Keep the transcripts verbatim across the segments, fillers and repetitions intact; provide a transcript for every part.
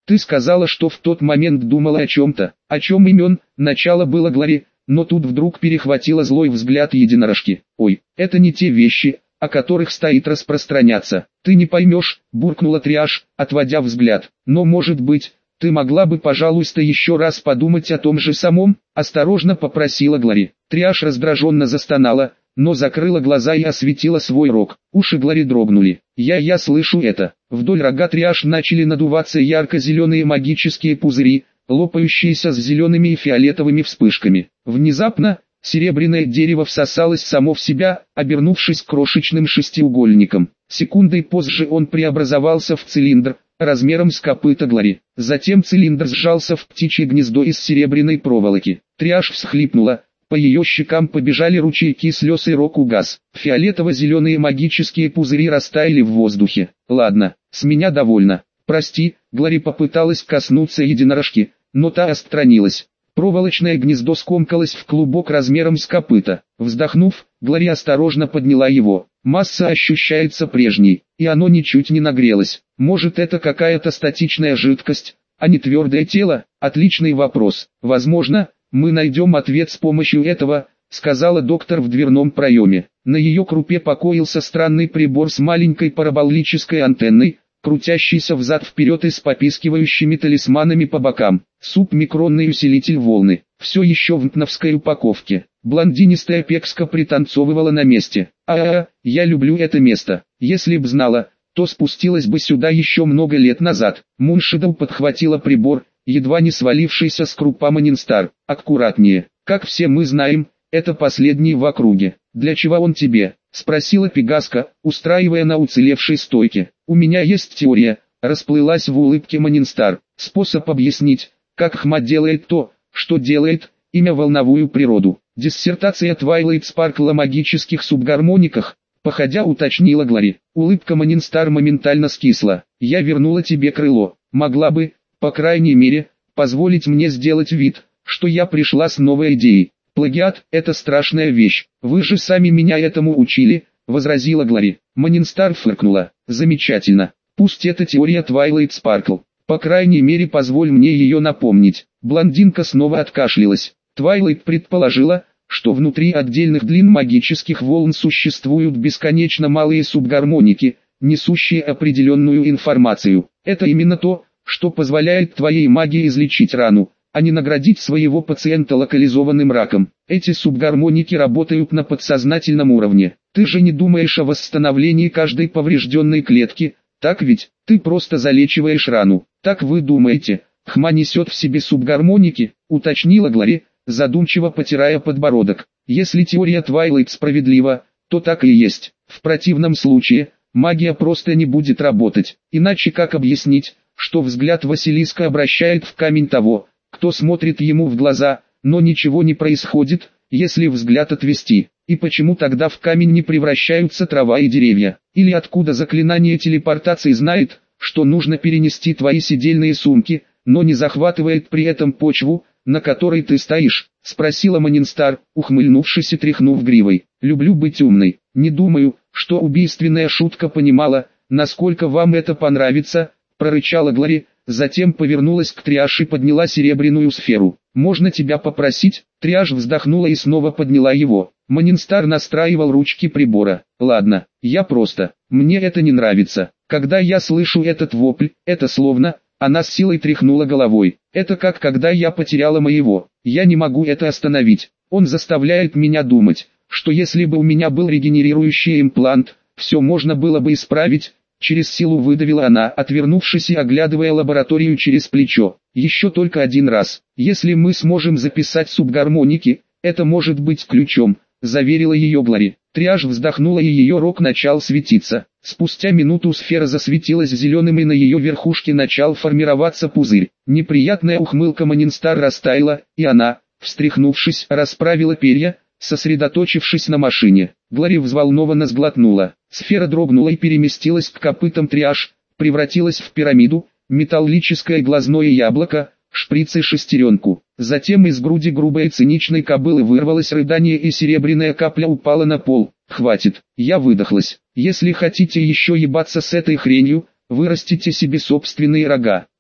Ты сказала, что в тот момент думала о чем-то. О чем имен? Начало было Глори, но тут вдруг перехватила злой взгляд единорожки. Ой, это не те вещи, о которых стоит распространяться. Ты не поймешь, буркнула Триаш, отводя взгляд. Но может быть, ты могла бы, пожалуйста, еще раз подумать о том же самом? Осторожно попросила Глори. Триаш раздраженно застонала, но закрыла глаза и осветила свой рог. Уши Глори дрогнули. Я, я слышу это. Вдоль рога Триаш начали надуваться ярко-зеленые магические пузыри, лопающиеся с зелеными и фиолетовыми вспышками. Внезапно, серебряное дерево всосалось само в себя, обернувшись крошечным шестиугольником. Секундой позже он преобразовался в цилиндр, размером с копыта Глори. Затем цилиндр сжался в птичье гнездо из серебряной проволоки. Триаш всхлипнула. По ее щекам побежали ручейки слез, и рог угас. Фиолетово-зеленые магические пузыри растаяли в воздухе. Ладно, с меня довольно. Прости, Глори попыталась коснуться единорожки, но та отстранилась. Проволочное гнездо скомкалось в клубок размером с копыта. Вздохнув, Глори осторожно подняла его. Масса ощущается прежней, и оно ничуть не нагрелось. Может, это какая-то статичная жидкость, а не твердое тело? Отличный вопрос. Возможно, мы найдем ответ с помощью этого, сказала доктор в дверном проеме. На ее крупе покоился странный прибор с маленькой параболической антенной, крутящийся взад-вперед и с попискивающими талисманами по бокам. Субмикронный усилитель волны. Все еще в нтновской упаковке. Блондинистая Пекска пританцовывала на месте. А-а-а, я люблю это место. Если б знала, то спустилась бы сюда еще много лет назад. Муншидл подхватила прибор, едва не свалившийся с крупа Манинстар. Аккуратнее. Как все мы знаем, это последний в округе. Для чего он тебе? Спросила Пегаска, устраивая на уцелевшей стойке. У меня есть теория. Расплылась в улыбке Манинстар. Способ объяснить, как Хма делает то, что делает, имя волновую природу. Диссертация Твайлайт Спаркл о магических субгармониках, походя уточнила Глори. Улыбка Манинстар моментально скисла. Я вернула тебе крыло. Могла бы, по крайней мере, позволить мне сделать вид, что я пришла с новой идеей. Плагиат – это страшная вещь. Вы же сами меня этому учили, возразила Глори. Манинстар фыркнула. Замечательно. Пусть это теория Твайлайт Спаркл. По крайней мере, позволь мне ее напомнить. Блондинка снова откашлялась. Твайлайт предположила, что внутри отдельных длин магических волн существуют бесконечно малые субгармоники, несущие определенную информацию. Это именно то, что позволяет твоей магии излечить рану, а не наградить своего пациента локализованным раком. Эти субгармоники работают на подсознательном уровне. Ты же не думаешь о восстановлении каждой поврежденной клетки, так ведь? Ты просто залечиваешь рану. Так вы думаете, Хма несет в себе субгармоники, уточнила Глори, задумчиво потирая подбородок. Если теория Твайлайт справедлива, то так и есть. В противном случае, магия просто не будет работать. Иначе как объяснить, что взгляд Василиска обращает в камень того, кто смотрит ему в глаза, но ничего не происходит, если взгляд отвести? И почему тогда в камень не превращаются трава и деревья? Или откуда заклинание телепортации знает, что нужно перенести твои сидельные сумки, но не захватывает при этом почву, на которой ты стоишь? Спросила Манинстар, ухмыльнувшись и тряхнув гривой. Люблю быть умной. Не думаю, что убийственная шутка понимала, насколько вам это понравится, прорычала Глори. Затем повернулась к Триаш и подняла серебряную сферу. «Можно тебя попросить?» Триаш вздохнула и снова подняла его. Манинстар настраивал ручки прибора. «Ладно, я просто. Мне это не нравится. Когда я слышу этот вопль, это словно...» Она с силой тряхнула головой. «Это как когда я потеряла моего. Я не могу это остановить. Он заставляет меня думать, что если бы у меня был регенерирующий имплант, все можно было бы исправить». Через силу выдавила она, отвернувшись и оглядывая лабораторию через плечо. Еще только один раз. Если мы сможем записать субгармоники, это может быть ключом, заверила ее Глори. Триаш вздохнула и ее рог начал светиться. Спустя минуту сфера засветилась зеленым и на ее верхушке начал формироваться пузырь. Неприятная ухмылка Манинстар растаяла, и она, встряхнувшись, расправила перья, сосредоточившись на машине. Глори взволнованно сглотнула. Сфера дрогнула и переместилась к копытам Триаш, превратилась в пирамиду, металлическое глазное яблоко, шприц и шестеренку. Затем из груди грубой и циничной кобылы вырвалось рыдание, и серебряная капля упала на пол. «Хватит, я выдохлась. Если хотите еще ебаться с этой хренью, вырастите себе собственные рога».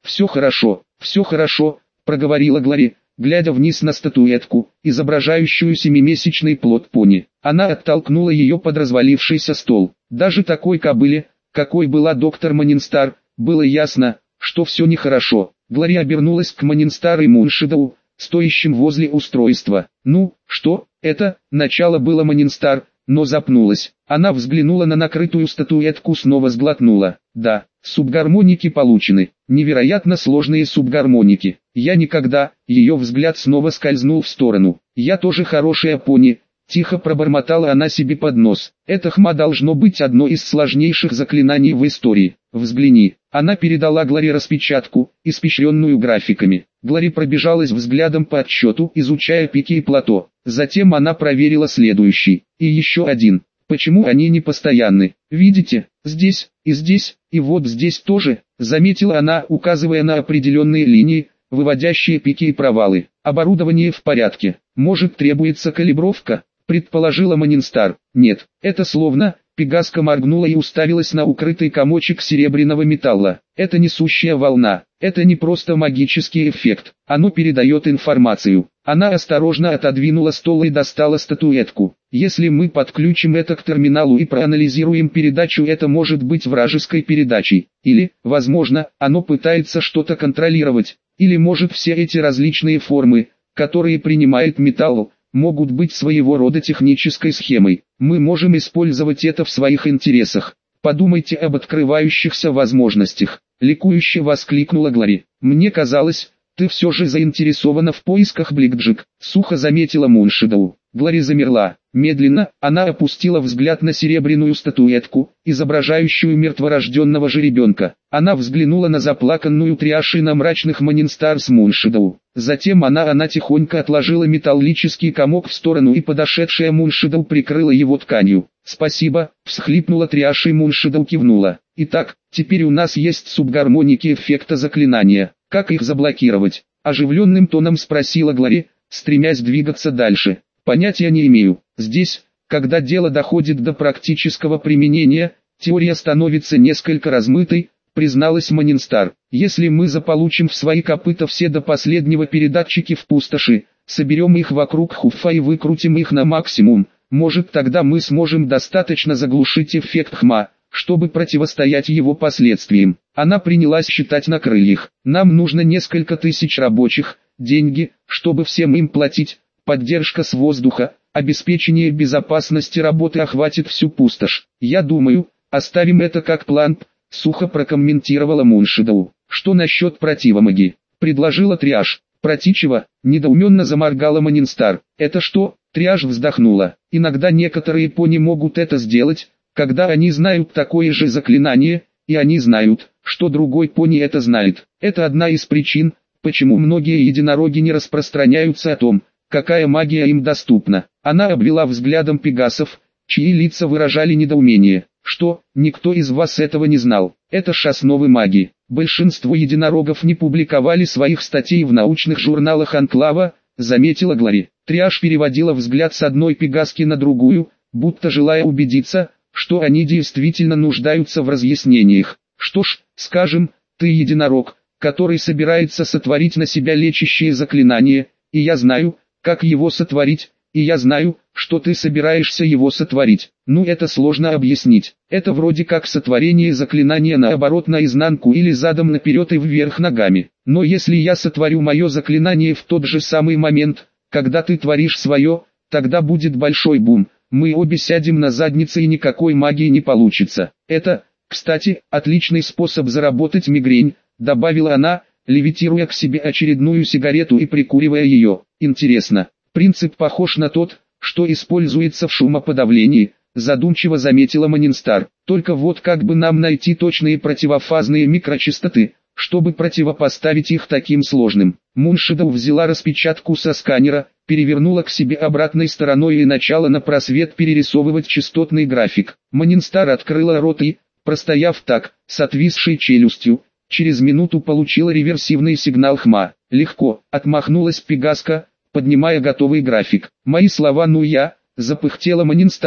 Все хорошо, все хорошо, проговорила Глори, глядя вниз на статуэтку, изображающую семимесячный плод пони. Она оттолкнула ее под развалившийся стол. Даже такой кобыле, какой была доктор Монинстар, было ясно, что все нехорошо. Глори обернулась к Монинстару и Муншидоу, стоящим возле устройства. «Ну, что, это?» Начало было Монинстар, но запнулась. Она взглянула на накрытую статуэтку, снова сглотнула. «Да, субгармоники получены. Невероятно сложные субгармоники. Я никогда...» Ее взгляд снова скользнул в сторону. «Я тоже хорошая пони». Тихо пробормотала она себе под нос. Это хма должно быть одно из сложнейших заклинаний в истории. Взгляни. Она передала Глори распечатку, испещренную графиками. Глори пробежалась взглядом по отчету, изучая пики и плато. Затем она проверила следующий. И еще один. Почему они не постоянны? Видите, здесь, и здесь, и вот здесь тоже, заметила она, указывая на определенные линии, выводящие пики и провалы. Оборудование в порядке. Может, требуется калибровка? Предположила Монинстар. Нет, это словно... Пегаска моргнула и уставилась на укрытый комочек серебряного металла. Это несущая волна. Это не просто магический эффект. Оно передает информацию. Она осторожно отодвинула стол и достала статуэтку. Если мы подключим это к терминалу и проанализируем передачу, это может быть вражеской передачей. Или, возможно, оно пытается что-то контролировать. Или может все эти различные формы, которые принимает металл, могут быть своего рода технической схемой. Мы можем использовать это в своих интересах. Подумайте об открывающихся возможностях. Ликующе воскликнула Глори. Мне казалось, ты все же заинтересована в поисках Бликджик. Сухо заметила Муншидоу. Глори замерла. Медленно, она опустила взгляд на серебряную статуэтку, изображающую мертворожденного жеребенка. Она взглянула на заплаканную Триаш и на мрачных Монинстар с Муншидоу. Затем она она тихонько отложила металлический комок в сторону, и подошедшая Муншидоу прикрыла его тканью. «Спасибо», — всхлипнула Триаш, и Муншидоу кивнула. «Итак, теперь у нас есть субгармоники эффекта заклинания. Как их заблокировать?» Оживленным тоном спросила Глори, стремясь двигаться дальше. «Понятия не имею. Здесь, когда дело доходит до практического применения, теория становится несколько размытой», призналась Монинстар. «Если мы заполучим в свои копыта все до последнего передатчики в пустоши, соберем их вокруг Хуфа и выкрутим их на максимум, может, тогда мы сможем достаточно заглушить эффект хма, чтобы противостоять его последствиям». Она принялась считать на крыльях. «Нам нужно несколько тысяч рабочих, деньги, чтобы всем им платить, поддержка с воздуха, обеспечение безопасности работы охватит всю пустошь. Я думаю, оставим это как план», — сухо прокомментировала Муншидоу. «Что насчет противомаги?» — предложила Триаш. «Протичева?» — недоуменно заморгала Монинстар. «Это что?» — Триаш вздохнула. «Иногда некоторые пони могут это сделать, когда они знают такое же заклинание, и они знают, что другой пони это знает. Это одна из причин, почему многие единороги не распространяются о том, какая магия им доступна». Она обвела взглядом пегасов, чьи лица выражали недоумение. «Что, никто из вас этого не знал? Это ж основы магии. Большинство единорогов не публиковали своих статей в научных журналах Анклава», заметила Глори. Триаш переводила взгляд с одной пегаски на другую, будто желая убедиться, что они действительно нуждаются в разъяснениях. «Что ж, скажем, ты единорог, который собирается сотворить на себя лечащее заклинание, и я знаю, как его сотворить, и я знаю, что ты собираешься его сотворить. Ну, это сложно объяснить. Это вроде как сотворение заклинания наоборот наизнанку или задом наперед и вверх ногами. Но если я сотворю мое заклинание в тот же самый момент, когда ты творишь свое, тогда будет большой бум. Мы обе сядем на заднице и никакой магии не получится. Это, кстати, отличный способ заработать мигрень», добавила она, левитируя к себе очередную сигарету и прикуривая ее. «Интересно, принцип похож на тот, что используется в шумоподавлении», задумчиво заметила Монинстар. «Только вот как бы нам найти точные противофазные микрочастоты, чтобы противопоставить их таким сложным?» Муншидоу взяла распечатку со сканера, перевернула к себе обратной стороной и начала на просвет перерисовывать частотный график. Монинстар открыла рот и, простояв так, с отвисшей челюстью, через минуту получила реверсивный сигнал хма. «Легко», — отмахнулась пегаска, поднимая готовый график. «Мои слова, ну я», — запыхтела Монинстар,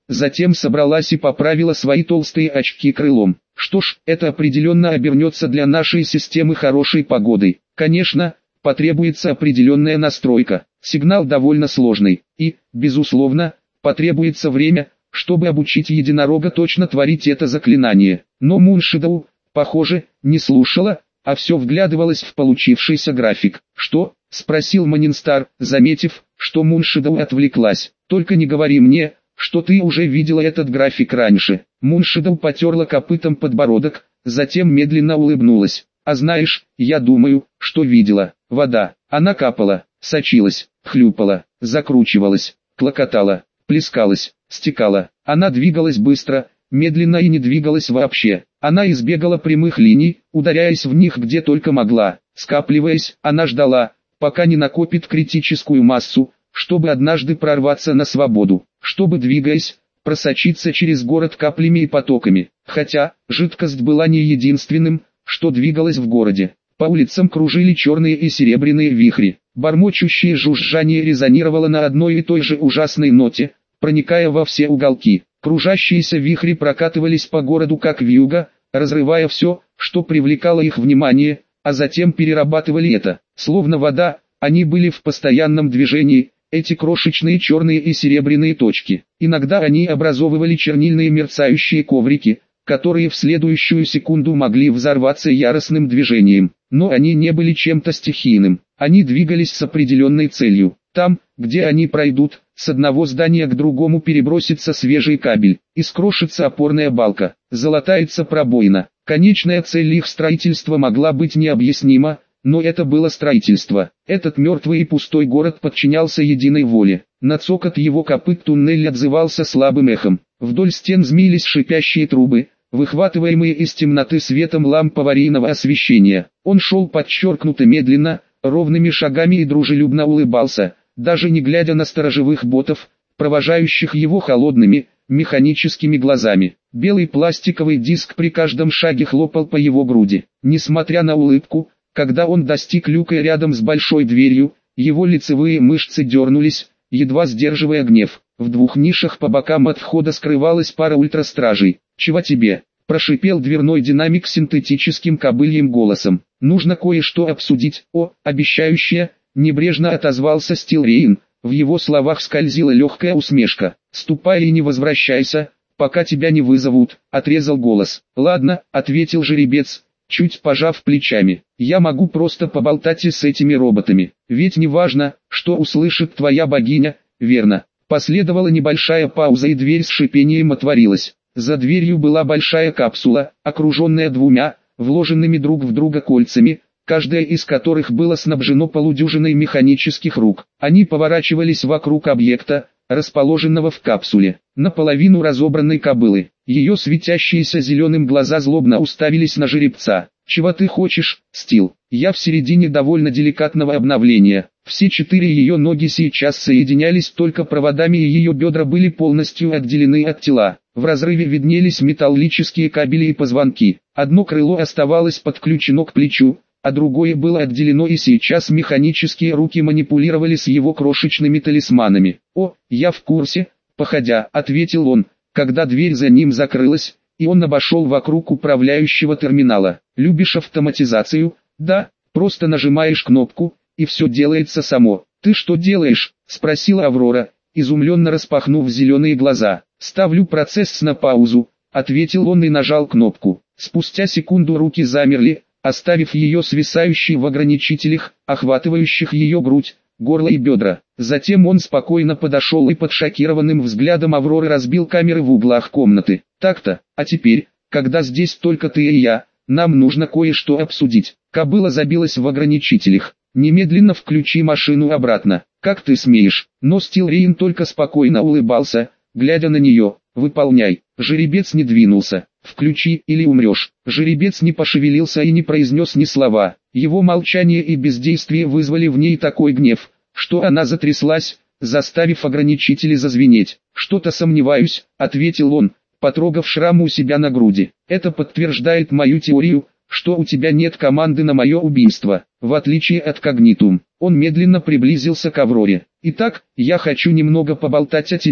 затем собралась и поправила свои толстые очки крылом. Что ж, это определенно обернется для нашей системы хорошей погодой. Конечно, потребуется определенная настройка. Сигнал довольно сложный, и, безусловно, потребуется время, чтобы обучить единорога точно творить это заклинание. Но Муншидоу, похоже, не слушала, а все вглядывалась в получившийся график. «Что?» — спросил Манинстар, заметив, что Муншидоу отвлеклась. «Только не говори мне, что ты уже видела этот график раньше». Муншидоу потерла копытом подбородок, затем медленно улыбнулась. «А знаешь, я думаю, что видела. Вода. Она капала, сочилась, хлюпала, закручивалась, клокотала, плескалась, стекала. Она двигалась быстро, медленно и не двигалась вообще. Она избегала прямых линий, ударяясь в них где только могла. Скапливаясь, она ждала, пока не накопит критическую массу, чтобы однажды прорваться на свободу, чтобы, двигаясь, просочиться через город каплями и потоками. Хотя, жидкость была не единственным, что двигалось в городе. По улицам кружили черные и серебряные вихри. Бормочущее жужжание резонировало на одной и той же ужасной ноте, проникая во все уголки. Кружащиеся вихри прокатывались по городу как вьюга, разрывая все, что привлекало их внимание, а затем перерабатывали это. Словно вода, они были в постоянном движении, эти крошечные черные и серебряные точки. Иногда они образовывали чернильные мерцающие коврики, которые в следующую секунду могли взорваться яростным движением. Но они не были чем-то стихийным, они двигались с определенной целью. Там, где они пройдут, с одного здания к другому перебросится свежий кабель, искрошится опорная балка, залатается пробоина. Конечная цель их строительства могла быть необъяснима, но это было строительство. Этот мертвый и пустой город подчинялся единой воле. На цокот его копыт туннель отзывался слабым эхом. Вдоль стен змеились шипящие трубы, выхватываемые из темноты светом ламп аварийного освещения. Он шел подчеркнуто медленно, ровными шагами и дружелюбно улыбался, даже не глядя на сторожевых ботов, провожающих его холодными, механическими глазами. Белый пластиковый диск при каждом шаге хлопал по его груди. Несмотря на улыбку, когда он достиг люка рядом с большой дверью, его лицевые мышцы дернулись, едва сдерживая гнев. В двух нишах по бокам от входа скрывалась пара ультрастражей. «Чего тебе?» – прошипел дверной динамик синтетическим кобыльим голосом. «Нужно кое-что обсудить». «О, обещающее», – небрежно отозвался Стилрейн. В его словах скользила легкая усмешка. «Ступай и не возвращайся, пока тебя не вызовут», – отрезал голос. «Ладно», – ответил жеребец, чуть пожав плечами. «Я могу просто поболтать и с этими роботами. Ведь не важно, что услышит твоя богиня, верно?» Последовала небольшая пауза, и дверь с шипением отворилась. За дверью была большая капсула, окруженная двумя, вложенными друг в друга кольцами, каждая из которых было снабжено полудюжиной механических рук. Они поворачивались вокруг объекта, расположенного в капсуле, наполовину разобранной кобылы. Ее светящиеся зеленым глаза злобно уставились на жеребца. «Чего ты хочешь, Стил?» «Я в середине довольно деликатного обновления». Все четыре ее ноги сейчас соединялись только проводами, и ее бедра были полностью отделены от тела. В разрыве виднелись металлические кабели и позвонки. Одно крыло оставалось подключено к плечу, а другое было отделено, и сейчас механические руки манипулировали с его крошечными талисманами. «О, я в курсе», — походя, ответил он, когда дверь за ним закрылась, и он обошел вокруг управляющего терминала. «Любишь автоматизацию?» «Да, просто нажимаешь кнопку, и все делается само». «Ты что делаешь?» — спросила Аврора, изумленно распахнув зеленые глаза. «Ставлю процесс на паузу», — ответил он и нажал кнопку. Спустя секунду руки замерли, оставив ее свисающей в ограничителях, охватывающих ее грудь, горло и бедра. Затем он спокойно подошел и под шокированным взглядом Авроры разбил камеры в углах комнаты. «Так-то, а теперь, когда здесь только ты и я, нам нужно кое-что обсудить». Кобыла забилась в ограничителях. «Немедленно включи машину обратно». «Как ты смеешь?» Но Стилрейн только спокойно улыбался, глядя на нее. «Выполняй». Жеребец не двинулся. «Включи, или умрешь». Жеребец не пошевелился и не произнес ни слова. Его молчание и бездействие вызвали в ней такой гнев, что она затряслась, заставив ограничители зазвенеть. «Что-то сомневаюсь», — ответил он, потрогав шрам у себя на груди. «Это подтверждает мою теорию, что у тебя нет команды на мое убийство, в отличие от Когнитум». Он медленно приблизился к Авроре. «Итак, я хочу немного поболтать о тебе,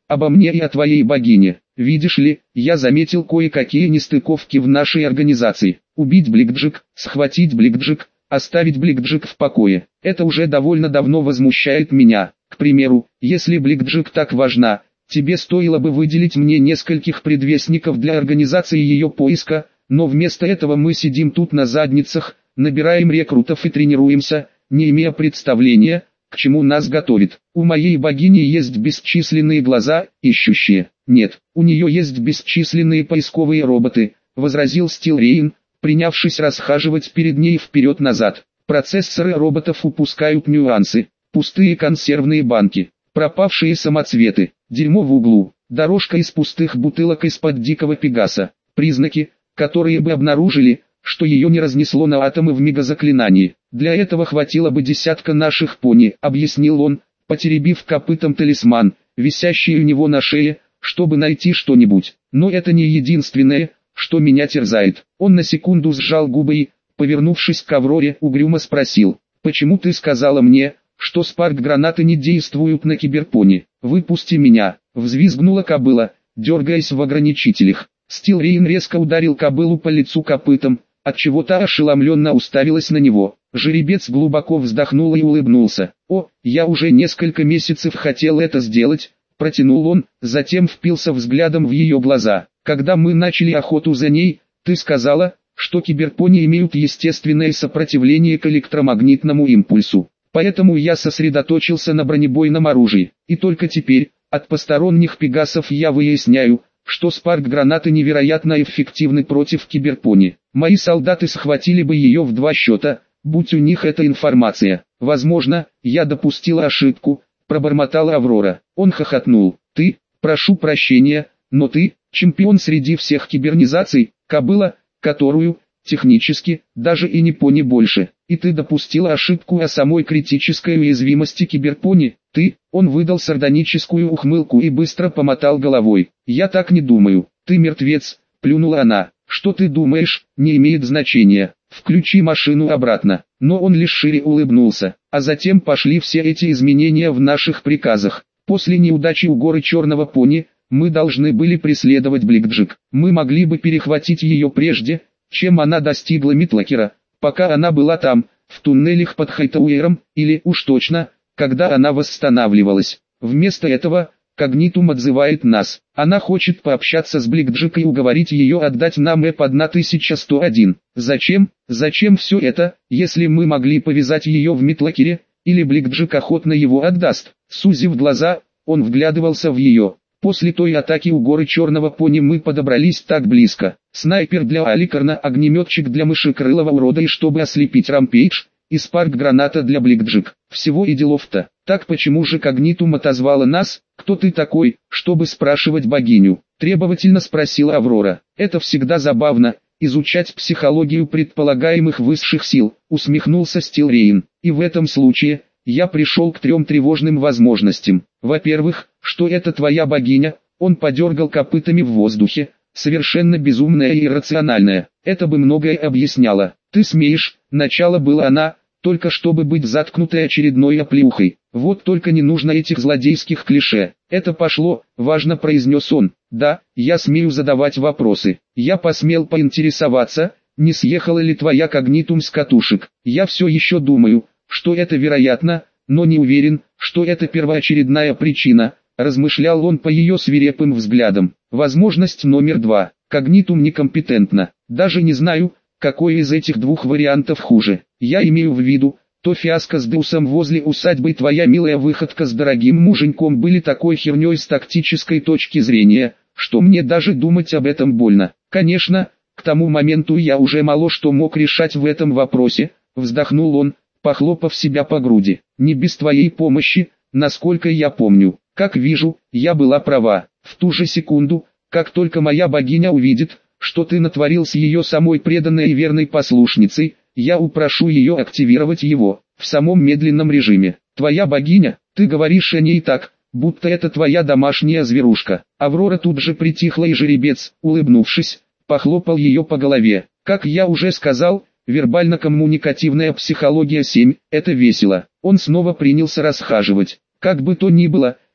обо мне и о твоей богине. Видишь ли, я заметил кое-какие нестыковки в нашей организации. Убить Бликджик, схватить Бликджик, оставить Бликджик в покое. Это уже довольно давно возмущает меня. К примеру, если Бликджик так важна, тебе стоило бы выделить мне нескольких предвестников для организации ее поиска, но вместо этого мы сидим тут на задницах, набираем рекрутов и тренируемся, не имея представления, к чему нас готовит. У моей богини есть бесчисленные глаза, ищущие. Нет, у нее есть бесчисленные поисковые роботы, возразил Стилрейн, принявшись расхаживать перед ней вперед-назад. Процессоры роботов упускают нюансы, пустые консервные банки, пропавшие самоцветы, дерьмо в углу, дорожка из пустых бутылок из-под дикого пегаса, признаки, которые бы обнаружили, что ее не разнесло на атомы в мегазаклинании. Для этого хватило бы десятка наших пони, объяснил он, потеребив копытом талисман, висящий у него на шее, чтобы найти что-нибудь. Но это не единственное, что меня терзает. Он на секунду сжал губы и, повернувшись к Авроре, угрюмо спросил: «Почему ты сказала мне, что спарк-гранаты не действуют на киберпони? Выпусти меня!» Взвизгнула кобыла, дергаясь в ограничителях. Стилрейн резко ударил кобылу по лицу копытом, отчего та ошеломленно уставилась на него. Жеребец глубоко вздохнул и улыбнулся. «О, я уже несколько месяцев хотел это сделать», — протянул он, затем впился взглядом в ее глаза. «Когда мы начали охоту за ней, ты сказала, что киберпони имеют естественное сопротивление к электромагнитному импульсу. Поэтому я сосредоточился на бронебойном оружии. И только теперь, от посторонних пегасов я выясняю, что спарк-гранаты невероятно эффективны против киберпони. Мои солдаты схватили бы ее в два счета, будь у них эта информация. Возможно, я допустила ошибку», — пробормотала Аврора. Он хохотнул. «Ты, прошу прощения, но ты, чемпион среди всех кибернизаций, кобыла, которую, технически, даже и не пони больше. И ты допустила ошибку о самой критической уязвимости киберпони. Ты, он выдал сардоническую ухмылку и быстро помотал головой. Я так не думаю. Ты мертвец, плюнула она. Что ты думаешь, не имеет значения. Включи машину обратно. Но он лишь шире улыбнулся. А затем пошли все эти изменения в наших приказах. После неудачи у горы Черного Пони, мы должны были преследовать Бликджик. Мы могли бы перехватить ее прежде, чем она достигла Митлакера, пока она была там, в туннелях под Хайтауэром, или, уж точно, когда она восстанавливалась. Вместо этого, Когнитум отзывает нас. Она хочет пообщаться с Бликджик и уговорить ее отдать нам Эп тысяча сто один. Зачем? Зачем все это, если мы могли повязать ее в Митлакере, или Бликджик охотно его отдаст? Сузив глаза, он вглядывался в ее. После той атаки у горы Черного Пони мы подобрались так близко. Снайпер для Аликарна, огнеметчик для мышекрылого урода, и чтобы ослепить Рампейдж, и спарк-граната для Бликджик. Всего и делов-то. Так почему же Когнитум отозвала нас? Кто ты такой, чтобы спрашивать богиню? Требовательно спросила Аврора. Это всегда забавно, изучать психологию предполагаемых высших сил, усмехнулся Стилрейн. И в этом случае, я пришел к трем тревожным возможностям. Во-первых, что это твоя богиня, он подергал копытами в воздухе, совершенно безумная и иррациональная. Это бы многое объясняло. Ты смеешь, начало было она, только чтобы быть заткнутой очередной оплеухой. Вот только не нужно этих злодейских клише. Это пошло, важно произнес он. Да, я смею задавать вопросы. Я посмел поинтересоваться, не съехала ли твоя Когнитум с катушек. Я все еще думаю, что это вероятно, но не уверен, что это первоочередная причина, размышлял он по ее свирепым взглядам. Возможность номер два. Когнитум некомпетентна. Даже не знаю, какой из этих двух вариантов хуже. Я имею в виду, то фиаско с Деусом возле усадьбы, твоя милая выходка с дорогим муженьком были такой херней с тактической точки зрения, что мне даже думать об этом больно. Конечно, к тому моменту я уже мало что мог решать в этом вопросе, вздохнул он, похлопав себя по груди. Не без твоей помощи, насколько я помню. Как вижу, я была права. В ту же секунду, как только моя богиня увидит, что ты натворил с ее самой преданной и верной послушницей, я упрошу ее активировать его, в самом медленном режиме. Твоя богиня, ты говоришь о ней так, будто это твоя домашняя зверушка. Аврора тут же притихла, и жеребец, улыбнувшись, похлопал ее по голове. Как я уже сказал, вербально-коммуникативная психология семь, это весело. Он снова принялся расхаживать. Как бы то ни было,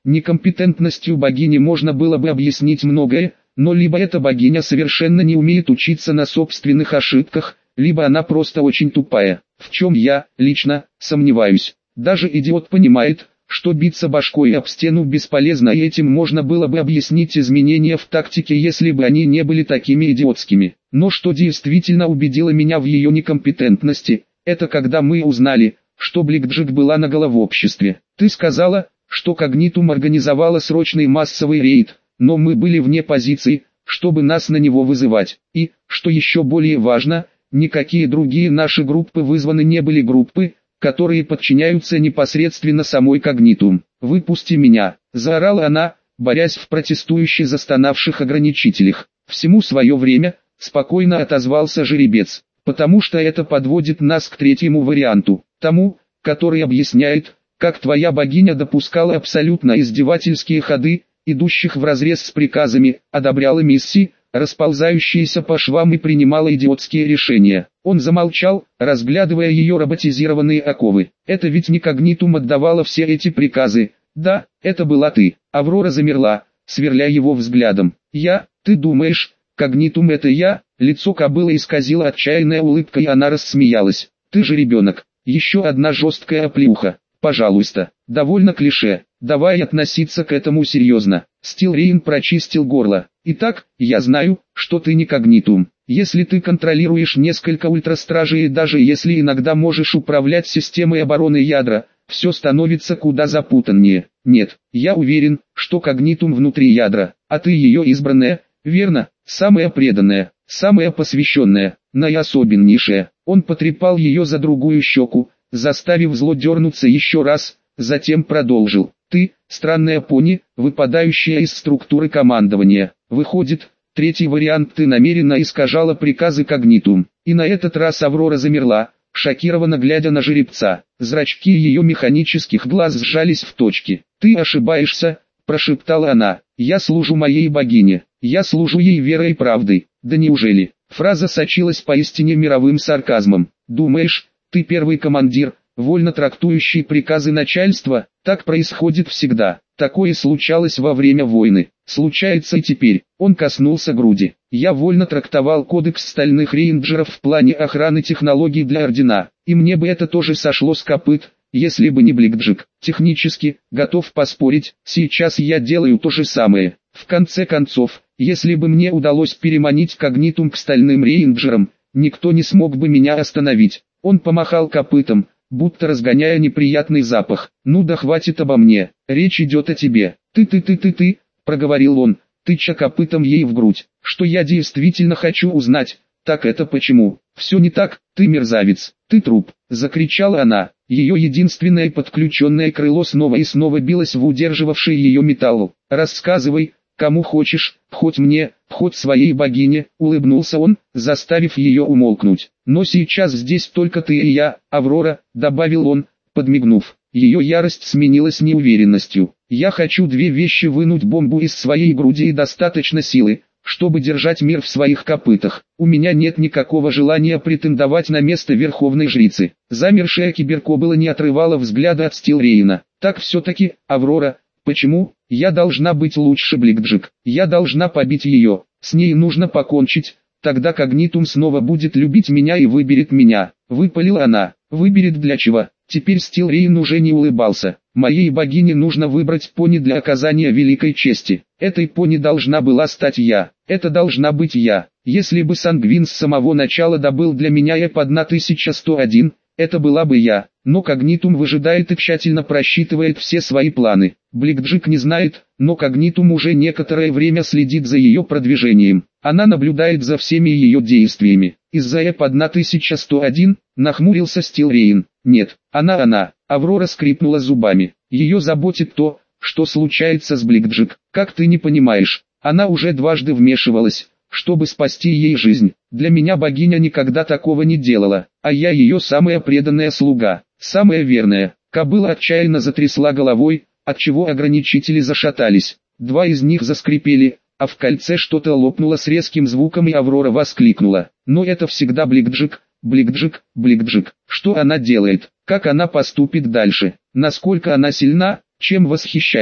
Некомпетентностью богини можно было бы объяснить многое, но либо эта богиня совершенно не умеет учиться на собственных ошибках, либо она просто очень тупая, в чем я, лично, сомневаюсь. Даже идиот понимает, что биться башкой об стену бесполезно, и этим можно было бы объяснить изменения в тактике, если бы они не были такими идиотскими. Но что действительно убедило меня в ее некомпетентности, это когда мы узнали, что Блэкджек была наголо в обществе. Ты сказала, что Когнитум организовала срочный массовый рейд, но мы были вне позиции, чтобы нас на него вызывать. И, что еще более важно, никакие другие наши группы вызваны не были, группы, которые подчиняются непосредственно самой Когнитум. «Выпусти меня!» – заорала она, борясь в протестующе застонавших ограничителях. «Всему свое время», – спокойно отозвался жеребец, «потому что это подводит нас к третьему варианту, тому, который объясняет, как твоя богиня допускала абсолютно издевательские ходы, идущих вразрез с приказами, одобряла миссии, расползающиеся по швам, и принимала идиотские решения». Он замолчал, разглядывая ее роботизированные оковы. «Это ведь не Когнитум отдавала все эти приказы?» «Да, это была ты». Аврора замерла, сверля его взглядом. «Я? Ты думаешь, Когнитум это я?» Лицо кобылы исказила отчаянная улыбка, и она рассмеялась. «Ты же ребенок. Еще одна жесткая оплеуха. Пожалуйста, довольно клише. Давай относиться к этому серьезно». Стилрейн прочистил горло. «Итак, я знаю, что ты не Когнитум. Если ты контролируешь несколько ультрастражей, и даже если иногда можешь управлять системой обороны ядра, все становится куда запутаннее. Нет, я уверен, что Когнитум внутри ядра, а ты ее избранная, верно, самая преданная, самая посвященная, наиособеннейшая». Он потрепал ее за другую щеку, заставив зло дернуться еще раз, затем продолжил. «Ты, странная пони, выпадающая из структуры командования. Выходит, третий вариант, ты намеренно искажала приказы Когнитум». И на этот раз Аврора замерла, шокированно глядя на жеребца. Зрачки ее механических глаз сжались в точки. «Ты ошибаешься», – прошептала она. «Я служу моей богине. Я служу ей верой и правдой». «Да неужели?» Фраза сочилась поистине мировым сарказмом. «Думаешь, ты первый командир, вольно трактующий приказы начальства? Так происходит всегда. Такое случалось во время войны. Случается и теперь». Он коснулся груди. «Я вольно трактовал кодекс стальных рейнджеров в плане охраны технологий для Ордена, и мне бы это тоже сошло с копыт, если бы не Блэкджек. Технически, готов поспорить, сейчас я делаю то же самое. В конце концов, если бы мне удалось переманить Когнитум к стальным рейнджерам, никто не смог бы меня остановить». Он помахал копытом, будто разгоняя неприятный запах. «Ну да хватит обо мне, речь идет о тебе. Ты-ты-ты-ты-ты», проговорил он, тыча копытом ей в грудь. «Что я действительно хочу узнать, так это почему?» «Все не так, ты мерзавец, ты труп», закричала она. Ее единственное подключенное крыло снова и снова билось в удерживавший ее металл. «Рассказывай, кому хочешь, хоть мне, хоть своей богине», улыбнулся он, заставив ее умолкнуть. «Но сейчас здесь только ты и я, Аврора», добавил он, подмигнув. Ее ярость сменилась неуверенностью. «Я хочу две вещи: вынуть бомбу из своей груди и достаточно силы, чтобы держать мир в своих копытах. У меня нет никакого желания претендовать на место верховной жрицы». Замершая киберкобыла не отрывала взгляда от Стилрейна. «Так все-таки, Аврора, почему? Я должна быть лучше Блэкджек. Я должна побить ее. С ней нужно покончить. Тогда Когнитум снова будет любить меня и выберет меня», выпалила она. «Выберет для чего?» Теперь Стилрейн уже не улыбался. «Моей богине нужно выбрать пони для оказания великой чести. Этой пони должна была стать я. Это должна быть я. Если бы Сангвин с самого начала добыл для меня Эп тысяча сто один, это была бы я. Но Когнитум выжидает и тщательно просчитывает все свои планы. Блэкджек не знает, но Когнитум уже некоторое время следит за ее продвижением. Она наблюдает за всеми ее действиями. Из-за Эп тысяча сто один, нахмурился Стилрейн. «Нет, она она». Аврора скрипнула зубами. «Ее заботит то, что случается с Блэкджек. Как ты не понимаешь, она уже дважды вмешивалась, чтобы спасти ей жизнь. Для меня богиня никогда такого не делала, а я ее самая преданная слуга, самая верная». Кобыла отчаянно затрясла головой, отчего ограничители зашатались. Два из них заскрипели, а в кольце что-то лопнуло с резким звуком, и Аврора воскликнула. «Но это всегда Блэкджек, Блэкджек, Блэкджек. Что она делает? Как она поступит дальше? Насколько она сильна? Чем восхищается?»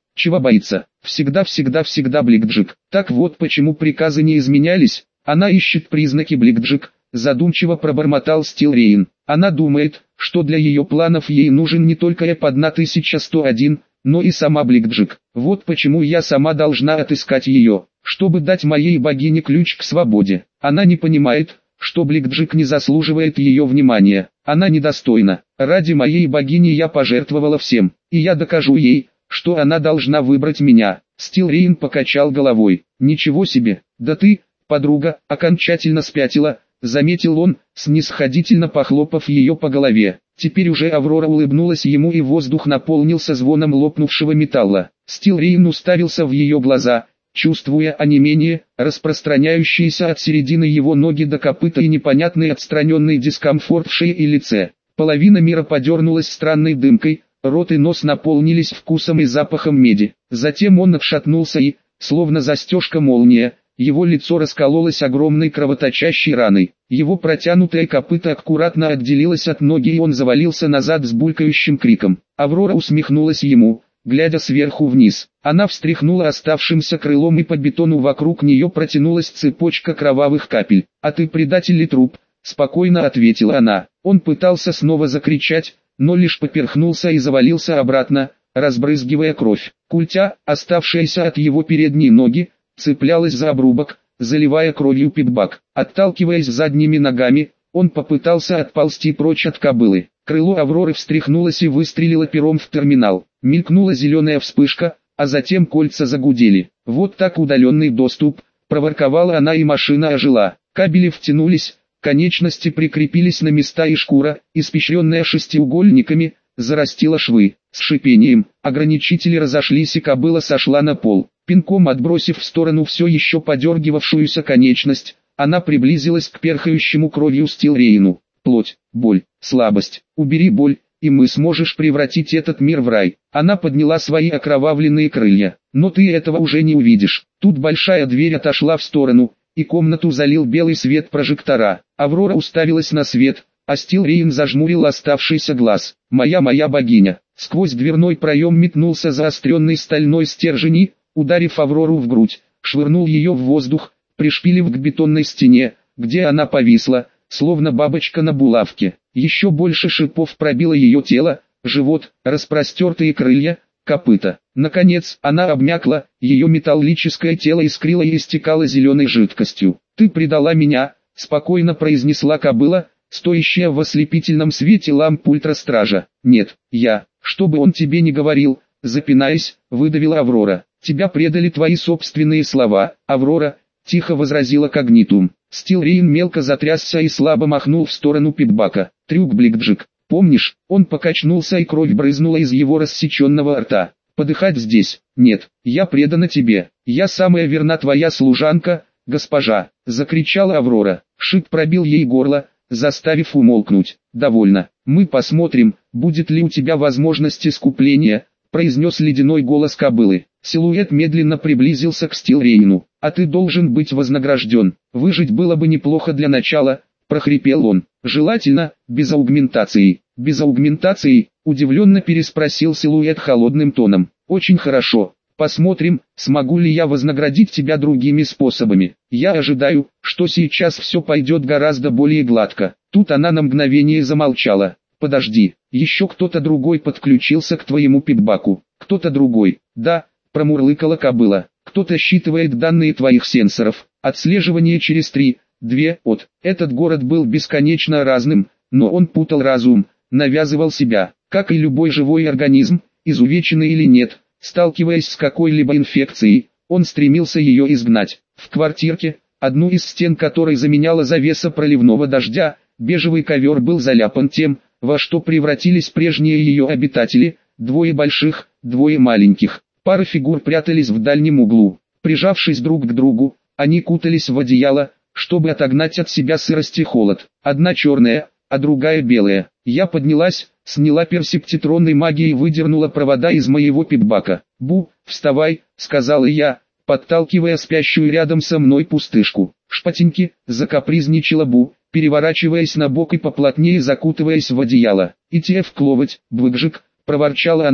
Чего боится? Всегда-всегда-всегда Бликджик. Так вот почему приказы не изменялись. Она ищет признаки Бликджик, задумчиво пробормотал Стилрейн. Она думает, что для ее планов ей нужен не только Эп тысяча сто один, но и сама Бликджик. Вот почему я сама должна отыскать ее, чтобы дать моей богине ключ к свободе. Она не понимает, что Бликджик не заслуживает ее внимания. Она недостойна. Ради моей богини я пожертвовала всем, и я докажу ей, что она должна выбрать меня. Стилрейн покачал головой. Ничего себе, да ты, подруга, окончательно спятила, заметил он, снисходительно похлопав ее по голове. Теперь уже Аврора улыбнулась ему, и воздух наполнился звоном лопнувшего металла. Стилрейн уставился в ее глаза, чувствуя онемение, распространяющееся от середины его ноги до копыта, и непонятный отстраненный дискомфорт в шее и лице. Половина мира подернулась странной дымкой, рот и нос наполнились вкусом и запахом меди. Затем он отшатнулся и, словно застежка молния, его лицо раскололось огромной кровоточащей раной. Его протянутое копыто аккуратно отделилось от ноги, и он завалился назад с булькающим криком. Аврора усмехнулась ему, глядя сверху вниз. Она встряхнула оставшимся крылом, и по бетону вокруг нее протянулась цепочка кровавых капель. «А ты предатель и труп», — спокойно ответила она. Он пытался снова закричать, но лишь поперхнулся и завалился обратно, разбрызгивая кровь. Культя, оставшаяся от его передней ноги, цеплялась за обрубок, заливая кровью пидбак. Отталкиваясь задними ногами, он попытался отползти прочь от кобылы. Крыло Авроры встряхнулось и выстрелило пером в терминал. Мелькнула зеленая вспышка, а затем кольца загудели. «Вот так удаленный доступ», — проворковала она, и машина ожила. Кабели втянулись, конечности прикрепились на места, и шкура, испещренная шестиугольниками, зарастила швы. С шипением ограничители разошлись, и кобыла сошла на пол. Пинком отбросив в сторону все еще подергивавшуюся конечность, она приблизилась к перхающему кровью Стилрейну. «Плоть, боль, слабость, убери боль, и мы сможешь превратить этот мир в рай». Она подняла свои окровавленные крылья. «Но ты этого уже не увидишь». Тут большая дверь отошла в сторону, и комнату залил белый свет прожектора. Аврора уставилась на свет, а Стилрейн зажмурил оставшийся глаз. «Моя-моя богиня». Сквозь дверной проем метнулся заостренный стальной стержень и, ударив Аврору в грудь, швырнул ее в воздух, пришпилив к бетонной стене, где она повисла, словно бабочка на булавке. Еще больше шипов пробило ее тело, живот, распростертые крылья, копыта. Наконец, она обмякла, ее металлическое тело искрило и истекало зеленой жидкостью. «Ты предала меня», — спокойно произнесла кобыла, стоящая в ослепительном свете ламп ультрастража. «Нет, я, что бы он тебе ни говорил», — запинаясь, выдавила Аврора. «Тебя предали твои собственные слова, Аврора», — тихо возразила Когнитум. Стилрейн мелко затрясся и слабо махнул в сторону пидбака. «Трюк Бликджик. Помнишь?» Он покачнулся, и кровь брызнула из его рассеченного рта. «Подыхать здесь? Нет, я предана тебе. Я самая верна твоя служанка, госпожа», — закричала Аврора. Шип пробил ей горло, заставив умолкнуть. «Довольно. Мы посмотрим, будет ли у тебя возможность искупления», — произнес ледяной голос кобылы. Силуэт медленно приблизился к Стилрейну. «А ты должен быть вознагражден. Выжить было бы неплохо для начала», — прохрипел он. «Желательно, без аугментации». «Без аугментации?» — удивленно переспросил Силуэт холодным тоном. «Очень хорошо. Посмотрим, смогу ли я вознаградить тебя другими способами. Я ожидаю, что сейчас все пойдет гораздо более гладко». Тут она на мгновение замолчала. «Подожди, еще кто-то другой подключился к твоему пидбаку». «Кто-то другой?» «Да», — промурлыкала кобыла. «Кто-то считывает данные твоих сенсоров. Отслеживание через три, две, от». Этот город был бесконечно разным, но он путал разум, навязывал себя. Как и любой живой организм, изувеченный или нет, сталкиваясь с какой-либо инфекцией, он стремился ее изгнать. В квартирке, одну из стен которой заменяла завеса проливного дождя, бежевый ковер был заляпан тем, во что превратились прежние ее обитатели, двое больших, двое маленьких. Пара фигур прятались в дальнем углу. Прижавшись друг к другу, они кутались в одеяло, чтобы отогнать от себя сырость и холод. Одна черная, а другая белая. Я поднялась, сняла персептитронной магией и выдернула провода из моего пидбака. «Бу, вставай», — сказала я, подталкивая спящую рядом со мной пустышку. «Шпатеньки», — закапризничала Бу, переворачиваясь на бок и поплотнее закутываясь в одеяло. «И те вкловать, бвыгжик», — проворчала она,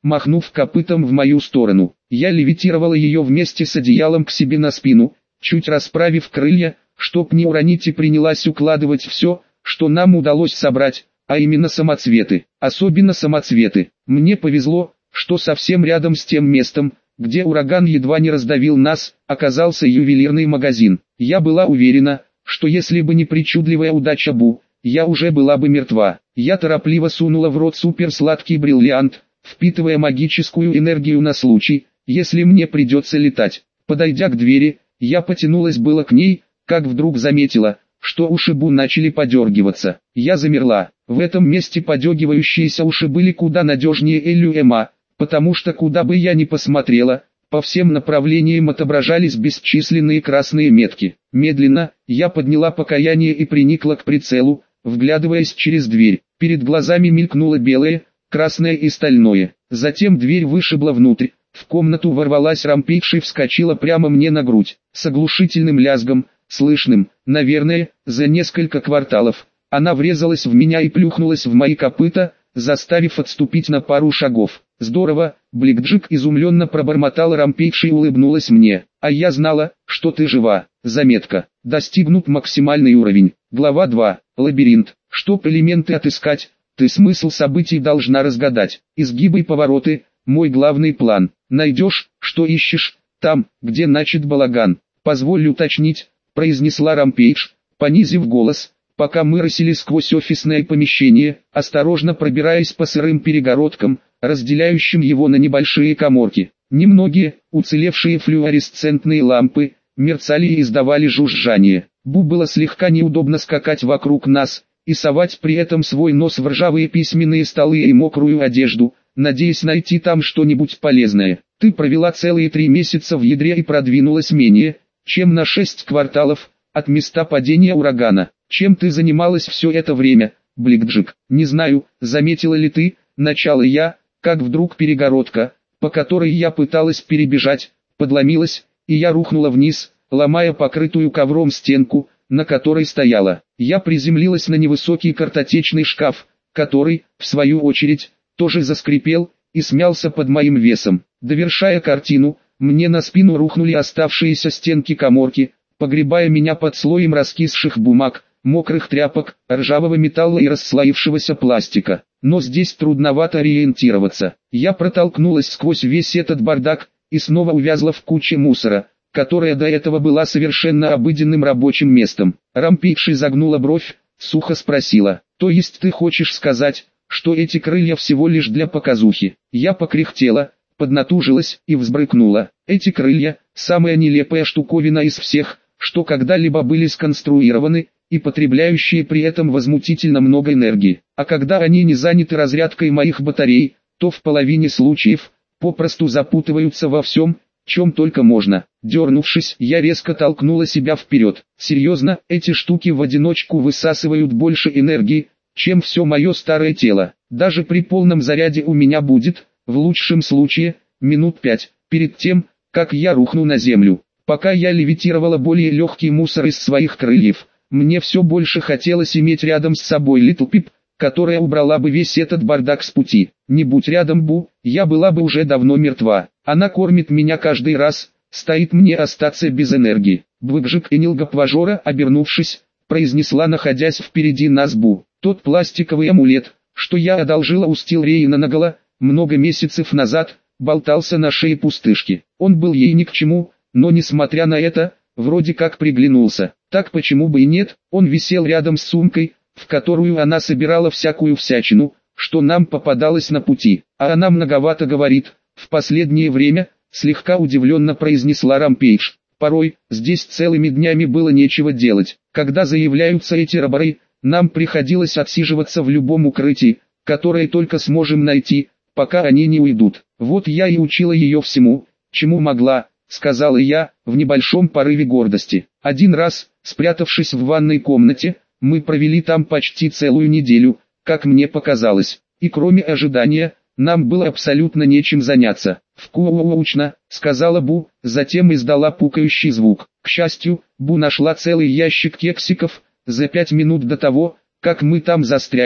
махнув копытом в мою сторону. Я левитировала ее вместе с одеялом к себе на спину, чуть расправив крылья, чтоб не уронить, и принялась укладывать все, что нам удалось собрать, а именно самоцветы. Особенно самоцветы. Мне повезло, что совсем рядом с тем местом, где ураган едва не раздавил нас, оказался ювелирный магазин. Я была уверена, что если бы не причудливая удача Бу, я уже была бы мертва. Я торопливо сунула в рот суперсладкий бриллиант, впитывая магическую энергию на случай, если мне придется летать. Подойдя к двери, я потянулась было к ней, как вдруг заметила, что уши Бу начали подергиваться. Я замерла. В этом месте подергивающиеся уши были куда надежнее Элюэма, потому что куда бы я ни посмотрела, по всем направлениям отображались бесчисленные красные метки. Медленно, я подняла покаяние и приникла к прицелу, вглядываясь через дверь. Перед глазами мелькнуло белое, красное и стальное. Затем дверь вышибла внутрь. В комнату ворвалась Рампейдж и вскочила прямо мне на грудь. С оглушительным лязгом, слышным, наверное, за несколько кварталов, она врезалась в меня и плюхнулась в мои копыта, заставив отступить на пару шагов. «Здорово», — Блэкджик изумленно пробормотала Рампейдж и улыбнулась мне. «А я знала, что ты жива». Заметка. Достигнут максимальный уровень. Глава два. Лабиринт. Чтоб элементы отыскать, ты смысл событий должна разгадать. Изгибы и повороты — мой главный план. Найдешь, что ищешь, там, где начат балаган. «Позволь уточнить», — произнесла Рампейдж, понизив голос, пока мы рысили сквозь офисное помещение, осторожно пробираясь по сырым перегородкам, разделяющим его на небольшие каморки. Немногие, уцелевшие флуоресцентные лампы, мерцали и издавали жужжание. Бу было слегка неудобно скакать вокруг нас, и совать при этом свой нос в ржавые письменные столы и мокрую одежду, надеясь найти там что-нибудь полезное. «Ты провела целые три месяца в ядре и продвинулась менее, чем на шесть кварталов от места падения урагана. Чем ты занималась все это время, Блэкджик?» «Не знаю, заметила ли ты», — начала я, как вдруг перегородка, по которой я пыталась перебежать, подломилась, и я рухнула вниз, ломая покрытую ковром стенку, на которой стояла. Я приземлилась на невысокий картотечный шкаф, который, в свою очередь, тоже заскрипел и смялся под моим весом. Довершая картину, мне на спину рухнули оставшиеся стенки каморки, погребая меня под слоем раскисших бумаг, мокрых тряпок, ржавого металла и расслоившегося пластика. Но здесь трудновато ориентироваться. Я протолкнулась сквозь весь этот бардак и снова увязла в куче мусора, которая до этого была совершенно обыденным рабочим местом. Рампейдж изогнула бровь, сухо спросила: «То есть ты хочешь сказать, что эти крылья всего лишь для показухи?» Я покряхтела, поднатужилась и взбрыкнула. «Эти крылья – самая нелепая штуковина из всех, что когда-либо были сконструированы, и потребляющие при этом возмутительно много энергии. А когда они не заняты разрядкой моих батарей, то в половине случаев попросту запутываются во всем, чем только можно». Дернувшись, я резко толкнула себя вперед. «Серьезно, эти штуки в одиночку высасывают больше энергии, чем все мое старое тело. Даже при полном заряде у меня будет, в лучшем случае, минут пять, перед тем, как я рухну на землю». Пока я левитировала более легкий мусор из своих крыльев, мне все больше хотелось иметь рядом с собой Литл Пип, которая убрала бы весь этот бардак с пути. Не будь рядом Бу, я была бы уже давно мертва. Она кормит меня каждый раз, стоит мне остаться без энергии. Блэкджик и Нилгапважора, обернувшись, произнесла, находясь впереди нас, Бу: «Тот пластиковый амулет, что я одолжила у Стилрейна наголо, много месяцев назад, болтался на шее пустышки. Он был ей ни к чему, но несмотря на это, вроде как приглянулся. Так почему бы и нет?» Он висел рядом с сумкой, в которую она собирала всякую всячину, что нам попадалось на пути. «А она многовато говорит, в последнее время», слегка удивленно произнесла Рампейдж. «Порой, здесь целыми днями было нечего делать. Когда заявляются эти робары, нам приходилось отсиживаться в любом укрытии, которое только сможем найти, пока они не уйдут. Вот я и учила ее всему, чему могла», сказала я, в небольшом порыве гордости. Один раз, спрятавшись в ванной комнате, мы провели там почти целую неделю, как мне показалось, и кроме ожидания, нам было абсолютно нечем заняться. «Вкусно», сказала Бу, затем издала пукающий звук. К счастью, Бу нашла целый ящик кексиков, за пять минут до того, как мы там застряли,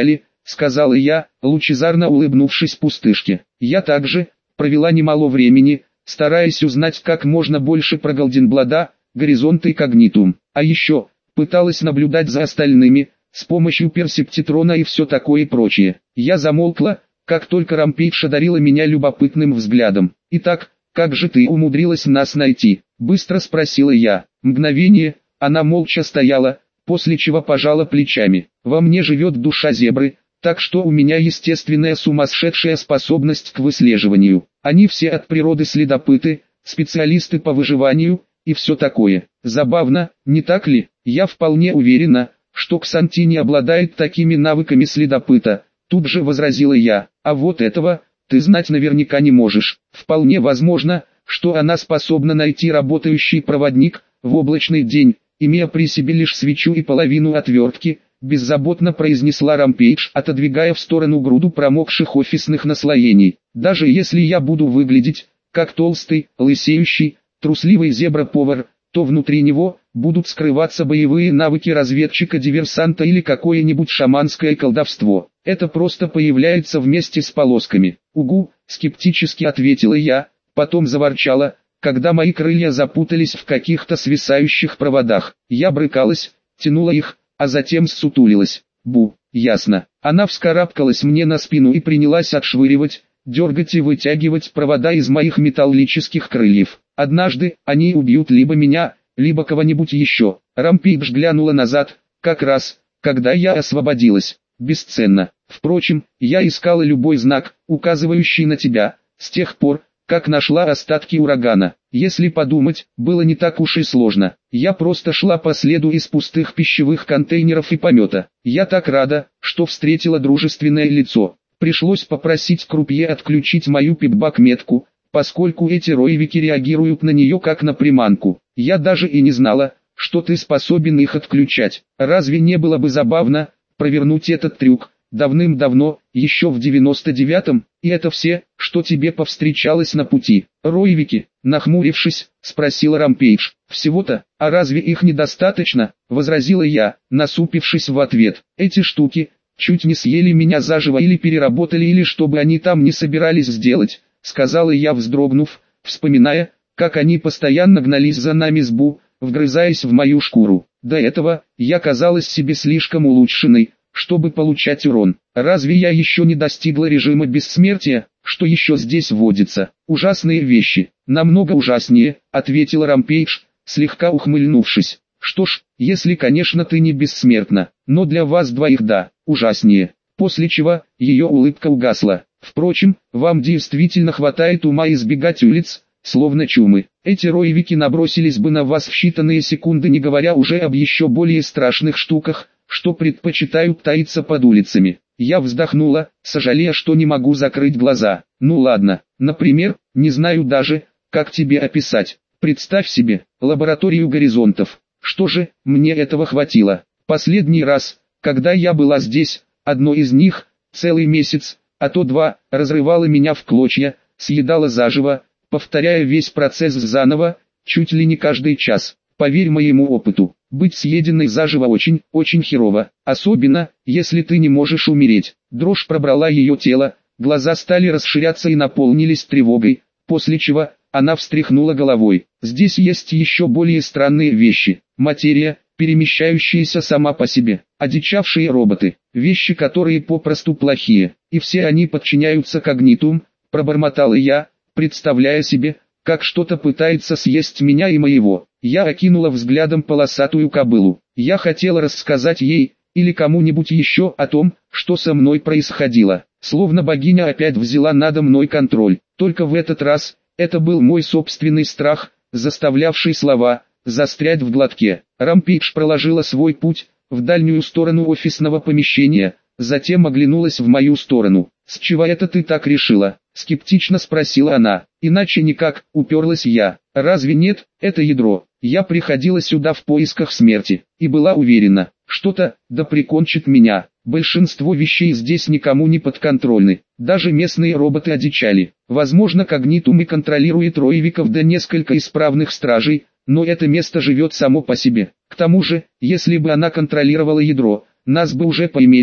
сказала я, лучезарно улыбнувшись пустышке. Я также провела немало времени, стараясь узнать как можно больше про Голденблада, Горизонт и Когнитум. А еще, пыталась наблюдать за остальными, с помощью персептитрона и все такое прочее. Я замолкла, как только Рампейдж одарила меня любопытным взглядом. «Итак, как же ты умудрилась нас найти?» – быстро спросила я. Мгновение, она молча стояла, после чего пожала плечами. «Во мне живет душа зебры, так что у меня естественная сумасшедшая способность к выслеживанию. Они все от природы следопыты, специалисты по выживанию и все такое. Забавно, не так ли? Я вполне уверена, что Ксантини обладает такими навыками следопыта», тут же возразила я. «А вот этого ты знать наверняка не можешь. Вполне возможно, что она способна найти работающий проводник в облачный день, имея при себе лишь свечу и половину отвертки», беззаботно произнесла Рампейдж, отодвигая в сторону груду промокших офисных наслоений. «Даже если я буду выглядеть, как толстый, лысеющий, трусливый зебра-повар, то внутри него будут скрываться боевые навыки разведчика-диверсанта или какое-нибудь шаманское колдовство. Это просто появляется вместе с полосками». «Угу», скептически ответила я, потом заворчала, когда мои крылья запутались в каких-то свисающих проводах. Я брыкалась, тянула их, а затем ссутулилась. «Бу, ясно». Она вскарабкалась мне на спину и принялась отшвыривать, дергать и вытягивать провода из моих металлических крыльев. «Однажды они убьют либо меня, либо кого-нибудь еще». Рампейдж глянула назад, как раз, когда я освободилась. «Бесценно. Впрочем, я искала любой знак, указывающий на тебя, с тех пор, как нашла остатки урагана. Если подумать, было не так уж и сложно. Я просто шла по следу из пустых пищевых контейнеров и помета. Я так рада, что встретила дружественное лицо. Пришлось попросить крупье отключить мою пипбак-метку, поскольку эти роевики реагируют на нее как на приманку. Я даже и не знала, что ты способен их отключать. Разве не было бы забавно провернуть этот трюк давным-давно, еще в девяносто девятом, и это все, что тебе повстречалось на пути?» «Роевики», нахмурившись, спросила Рампейдж. «Всего-то, а разве их недостаточно?» возразила я, насупившись в ответ. «Эти штуки чуть не съели меня заживо или переработали, или что бы они там не собирались сделать», сказала я, вздрогнув, вспоминая, как они постоянно гнались за нами с Бу, вгрызаясь в мою шкуру. До этого я казалась себе слишком улучшенной, чтобы получать урон. Разве я еще не достигла режима бессмертия? Что еще здесь водится? Ужасные вещи. Намного ужаснее, ответила Рампейдж, слегка ухмыльнувшись. Что ж, если, конечно, ты не бессмертна, но для вас двоих да, ужаснее. После чего, ее улыбка угасла. Впрочем, вам действительно хватает ума избегать улиц, словно чумы. Эти роевики набросились бы на вас в считанные секунды, не говоря уже об еще более страшных штуках, что предпочитают таиться под улицами. Я вздохнула, сожалея, что не могу закрыть глаза. Ну ладно, например, не знаю даже, как тебе описать. Представь себе, лабораторию горизонтов. Что же, мне этого хватило. Последний раз, когда я была здесь, одно из них, целый месяц, а то два, разрывало меня в клочья, съедало заживо, повторяя весь процесс заново, чуть ли не каждый час. Поверь моему опыту, быть съеденной заживо очень, очень херово, особенно, если ты не можешь умереть. Дрожь пробрала ее тело, глаза стали расширяться и наполнились тревогой, после чего она встряхнула головой. Здесь есть еще более странные вещи. Материя, перемещающаяся сама по себе, одичавшие роботы, вещи, которые попросту плохие, и все они подчиняются когнитум, пробормотала я, представляя себе, как что-то пытается съесть меня и моего. Я окинула взглядом полосатую кобылу. Я хотела рассказать ей, или кому-нибудь еще, о том, что со мной происходило. Словно богиня опять взяла надо мной контроль. Только в этот раз, это был мой собственный страх, заставлявший слова застрять в глотке. Рампейдж проложила свой путь в дальнюю сторону офисного помещения, затем оглянулась в мою сторону. «С чего это ты так решила?» — скептично спросила она. «Иначе никак», — уперлась я. «Разве нет, это ядро? Я приходила сюда в поисках смерти, и была уверена, что-то, да прикончит меня. Большинство вещей здесь никому не подконтрольны, даже местные роботы одичали. Возможно, когнитум и контролирует роевиков да несколько исправных стражей, но это место живет само по себе. К тому же, если бы она контролировала ядро, нас бы уже поимели,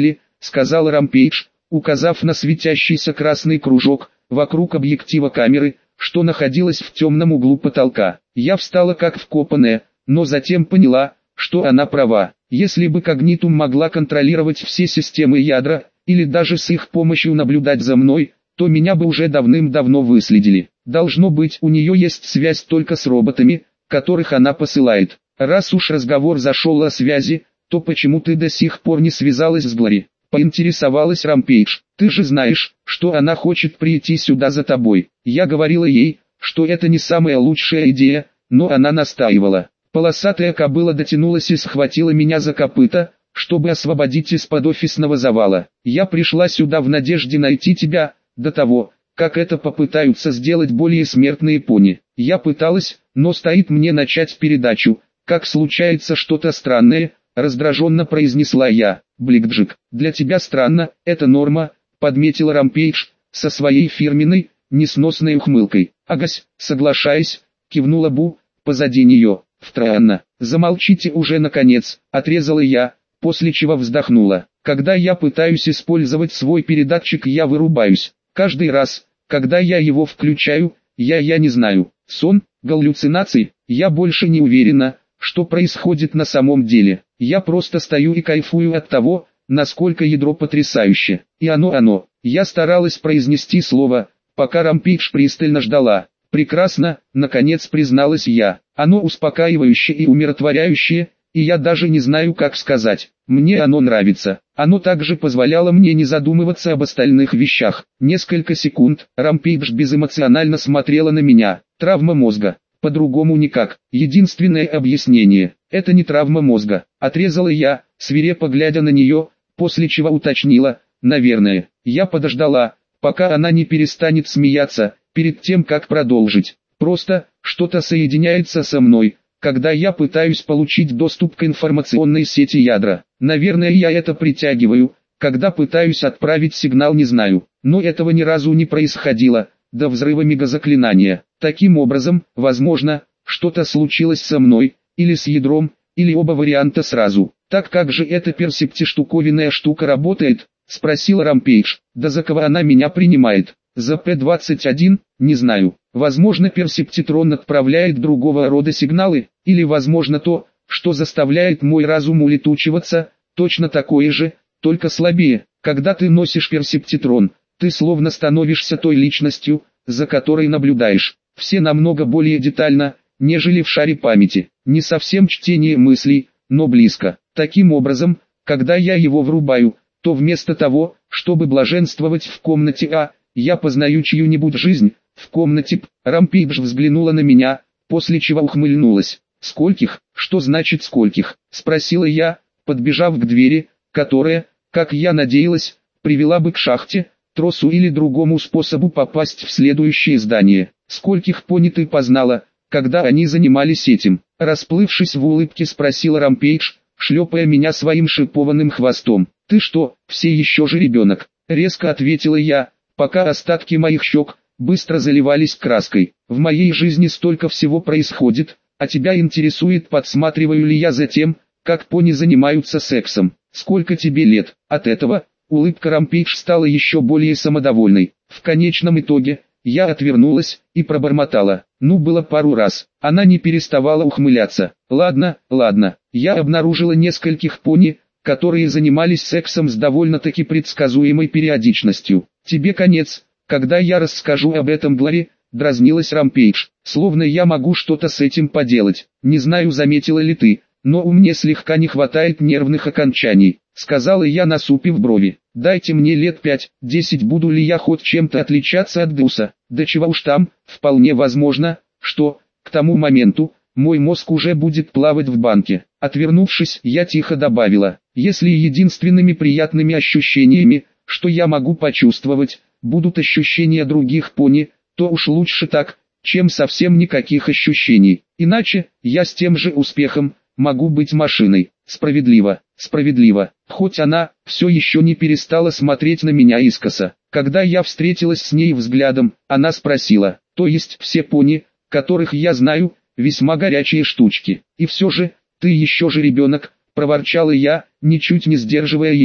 сказал Рампейдж, указав на светящийся красный кружок вокруг объектива камеры, что находилась в темном углу потолка. Я встала как вкопанная, но затем поняла, что она права. Если бы Когнитум могла контролировать все системы ядра, или даже с их помощью наблюдать за мной, то меня бы уже давным-давно выследили. Должно быть, у нее есть связь только с роботами, которых она посылает. Раз уж разговор зашел о связи, то почему ты до сих пор не связалась с Глори? Поинтересовалась Рампейдж. Ты же знаешь, что она хочет прийти сюда за тобой. Я говорила ей, что это не самая лучшая идея, но она настаивала. Полосатая кобыла дотянулась и схватила меня за копыта, чтобы освободить из-под офисного завала. Я пришла сюда в надежде найти тебя, до того, как это попытаются сделать более смертные пони. Я пыталась, но стоит мне начать передачу, как случается что-то странное, раздраженно произнесла я. Бликджик, для тебя странно, это норма, подметила Рампейдж, со своей фирменной, несносной ухмылкой. Агась, соглашаясь, кивнула Бу, позади нее. Странно, замолчите уже наконец, отрезала я, после чего вздохнула. Когда я пытаюсь использовать свой передатчик, я вырубаюсь. Каждый раз, когда я его включаю, я я не знаю, сон, галлюцинации, я больше не уверена, что происходит на самом деле. Я просто стою и кайфую от того, насколько ядро потрясающе. И оно оно. Я старалась произнести слово, пока Рампейдж пристально ждала. Прекрасно, наконец призналась я. Оно успокаивающее и умиротворяющее, и я даже не знаю, как сказать. Мне оно нравится. Оно также позволяло мне не задумываться об остальных вещах. Несколько секунд Рампейдж безэмоционально смотрела на меня. Травма мозга. По-другому никак. Единственное объяснение – это не травма мозга. Отрезала я, свирепо глядя на нее, после чего уточнила, наверное. Я подождала, пока она не перестанет смеяться, перед тем как продолжить. Просто, что-то соединяется со мной, когда я пытаюсь получить доступ к информационной сети ядра. Наверное, я это притягиваю, когда пытаюсь отправить сигнал, не знаю. Но этого ни разу не происходило, до взрыва мегазаклинания. Таким образом, возможно, что-то случилось со мной, или с ядром, или оба варианта сразу. Так как же эта персепти-штуковинная штука работает? Спросил Рампейдж. Да за кого она меня принимает? За Пэ двадцать один, не знаю. Возможно, персептитрон отправляет другого рода сигналы, или возможно то, что заставляет мой разум улетучиваться, точно такое же, только слабее. Когда ты носишь персептитрон, ты словно становишься той личностью, за которой наблюдаешь. Все намного более детально, нежели в шаре памяти. Не совсем чтение мыслей, но близко. Таким образом, когда я его врубаю, то вместо того, чтобы блаженствовать в комнате А, я познаю чью-нибудь жизнь. В комнате П. Рампейдж взглянула на меня, после чего ухмыльнулась. «Скольких? Что значит скольких?» – спросила я, подбежав к двери, которая, как я надеялась, привела бы к шахте, тросу или другому способу попасть в следующее здание. «Скольких пони ты познала, когда они занимались этим?» Расплывшись в улыбке, спросила Рампейдж, шлепая меня своим шипованным хвостом. «Ты что, все еще же ребенок?» – резко ответила я, пока остатки моих щек быстро заливались краской. «В моей жизни столько всего происходит, а тебя интересует, подсматриваю ли я за тем, как пони занимаются сексом. Сколько тебе лет?» От этого улыбка Рампейдж стала еще более самодовольной. В конечном итоге, я отвернулась и пробормотала. Ну, было пару раз. Она не переставала ухмыляться. «Ладно, ладно». Я обнаружила нескольких пони, которые занимались сексом с довольно-таки предсказуемой периодичностью. «Тебе конец, когда я расскажу об этом Глори», — дразнилась Рампейдж. «Словно я могу что-то с этим поделать. Не знаю, заметила ли ты, но у меня слегка не хватает нервных окончаний», — сказала я, насупив брови. «Дайте мне лет пять-десять, буду ли я хоть чем-то отличаться от Дуса? Да чего уж там, вполне возможно, что, к тому моменту, мой мозг уже будет плавать в банке». Отвернувшись, я тихо добавила: «Если единственными приятными ощущениями, что я могу почувствовать, будут ощущения других пони, то уж лучше так, чем совсем никаких ощущений. Иначе, я с тем же успехом могу быть машиной». Справедливо, справедливо. Хоть она все еще не перестала смотреть на меня искоса. Когда я встретилась с ней взглядом, она спросила: «То есть все пони, которых я знаю, весьма горячие штучки? И все же, ты еще же ребенок», — проворчала я, ничуть не сдерживая ее.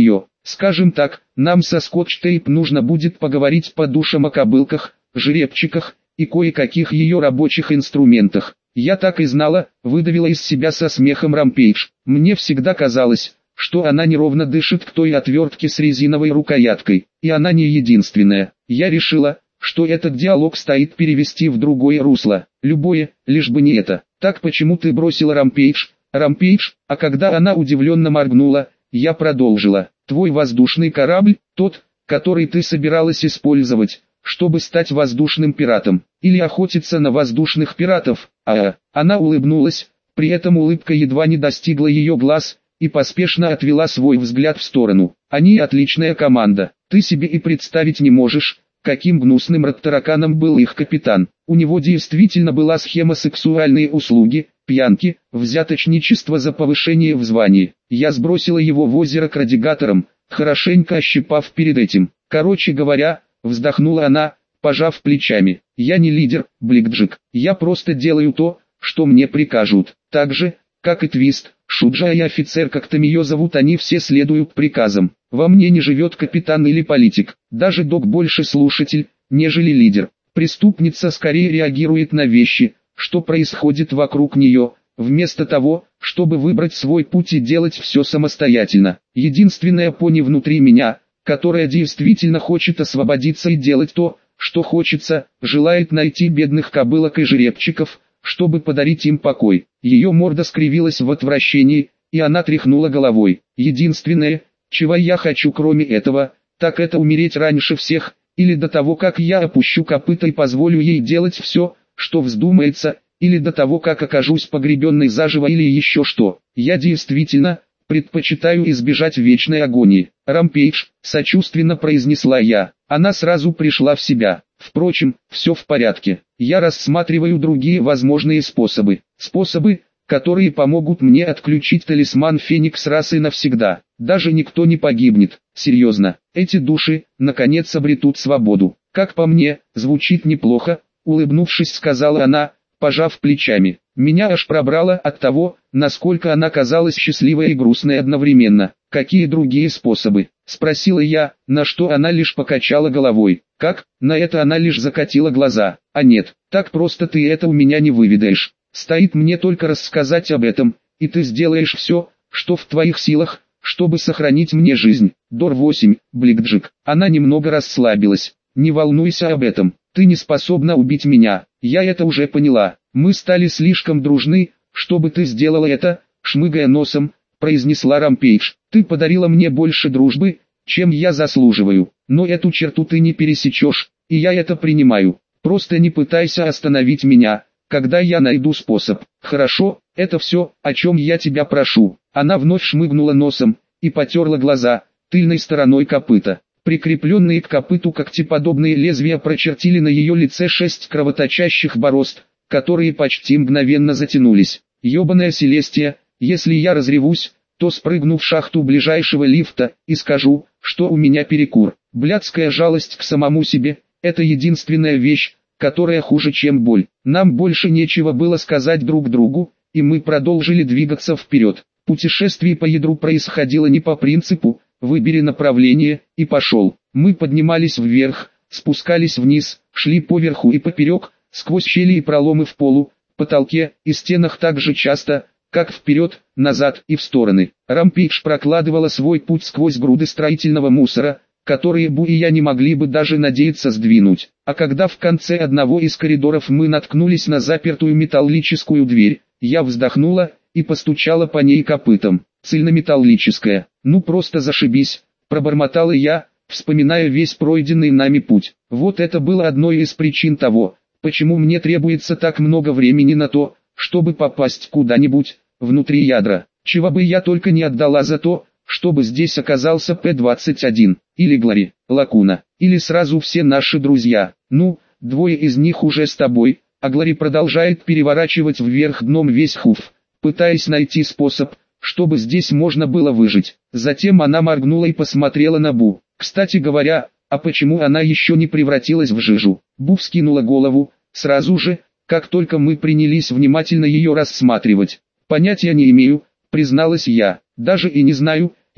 Скажем так, нам со Скотч-Тейп нужно будет поговорить по душам о кобылках, жеребчиках и кое-каких ее рабочих инструментах. Я так и знала, выдавила из себя со смехом Рампейдж. Мне всегда казалось, что она неровно дышит к той отвертке с резиновой рукояткой, и она не единственная. Я решила, что этот диалог стоит перевести в другое русло, любое, лишь бы не это. Так почему ты бросила Рампейдж? Рампейдж, а когда она удивленно моргнула, я продолжила. Твой воздушный корабль, тот, который ты собиралась использовать, чтобы стать воздушным пиратом, или охотиться на воздушных пиратов, а, она улыбнулась, при этом улыбка едва не достигла ее глаз, и поспешно отвела свой взгляд в сторону. Они отличная команда, ты себе и представить не можешь, каким гнусным ротараканом был их капитан. У него действительно была схема сексуальные услуги, пьянки, взяточничество за повышение в звании. Я сбросила его в озеро к радиаторам, хорошенько ощипав перед этим. Короче говоря, вздохнула она, пожав плечами. Я не лидер, Блэкджек, я просто делаю то, что мне прикажут. Так же, как и Твист, Шуджа и офицер, как там ее зовут, они все следуют приказам. Во мне не живет капитан или политик, даже Док больше слушатель, нежели лидер. Преступница скорее реагирует на вещи, что происходит вокруг нее, вместо того, чтобы выбрать свой путь и делать все самостоятельно. Единственная пони внутри меня, которая действительно хочет освободиться и делать то, что хочется, желает найти бедных кобылок и жеребчиков, чтобы подарить им покой. Ее морда скривилась в отвращении, и она тряхнула головой. Единственное, чего я хочу кроме этого, так это умереть раньше всех, или до того, как я опущу копыта и позволю ей делать все, что вздумается, или до того, как окажусь погребенной заживо, или еще что. Я действительно предпочитаю избежать вечной агонии. Рампейдж, сочувственно произнесла я. Она сразу пришла в себя. Впрочем, все в порядке. Я рассматриваю другие возможные способы. Способы, которые помогут мне отключить талисман Феникс раз и навсегда. Даже никто не погибнет. Серьезно, эти души, наконец, обретут свободу. Как по мне, звучит неплохо, улыбнувшись, сказала она, пожав плечами. Меня аж пробрало от того, насколько она казалась счастливой и грустной одновременно. Какие другие способы? Спросила я, на что она лишь покачала головой. Как? На это она лишь закатила глаза. А нет, так просто ты это у меня не выведаешь. Стоит мне только рассказать об этом, и ты сделаешь все, что в твоих силах, чтобы сохранить мне жизнь. Дор восемь, Блэкджек. Она немного расслабилась. Не волнуйся об этом, ты не способна убить меня, я это уже поняла. Мы стали слишком дружны, чтобы ты сделала это, шмыгая носом, произнесла Рампейдж. Ты подарила мне больше дружбы, чем я заслуживаю, но эту черту ты не пересечешь, и я это принимаю. Просто не пытайся остановить меня, когда я найду способ. Хорошо, это все, о чем я тебя прошу. Она вновь шмыгнула носом и потерла глаза, тыльной стороной копыта. Прикрепленные к копыту когтеподобные лезвия прочертили на ее лице шесть кровоточащих борозд, которые почти мгновенно затянулись. Ёбаная Селестия, если я разревусь, то спрыгну в шахту ближайшего лифта и скажу, что у меня перекур. Блядская жалость к самому себе – это единственная вещь, которая хуже, чем боль. Нам больше нечего было сказать друг другу, и мы продолжили двигаться вперед. Путешествие по ядру происходило не по принципу «выбери направление» и пошел. Мы поднимались вверх, спускались вниз, шли поверху и поперек, сквозь щели и проломы в полу, потолке и стенах так же часто, как вперед, назад и в стороны. Рампейдж прокладывала свой путь сквозь груды строительного мусора, которые Бу и я не могли бы даже надеяться сдвинуть. А когда в конце одного из коридоров мы наткнулись на запертую металлическую дверь, я вздохнула и постучала по ней копытом. Цельнометаллическая. Ну просто зашибись, пробормотала я, вспоминая весь пройденный нами путь. Вот это было одной из причин того, почему мне требуется так много времени на то, чтобы попасть куда-нибудь, внутри ядра. Чего бы я только не отдала за то, чтобы здесь оказался П двадцать один, или Глори, Лакуна, или сразу все наши друзья. Ну, двое из них уже с тобой, а Глори продолжает переворачивать вверх дном весь Хуф, пытаясь найти способ, чтобы здесь можно было выжить. Затем она моргнула и посмотрела на Бу. Кстати говоря, а почему она еще не превратилась в жижу? Бу вскинула голову, сразу же, как только мы принялись внимательно ее рассматривать. Понятия не имею, призналась я, даже и не знаю,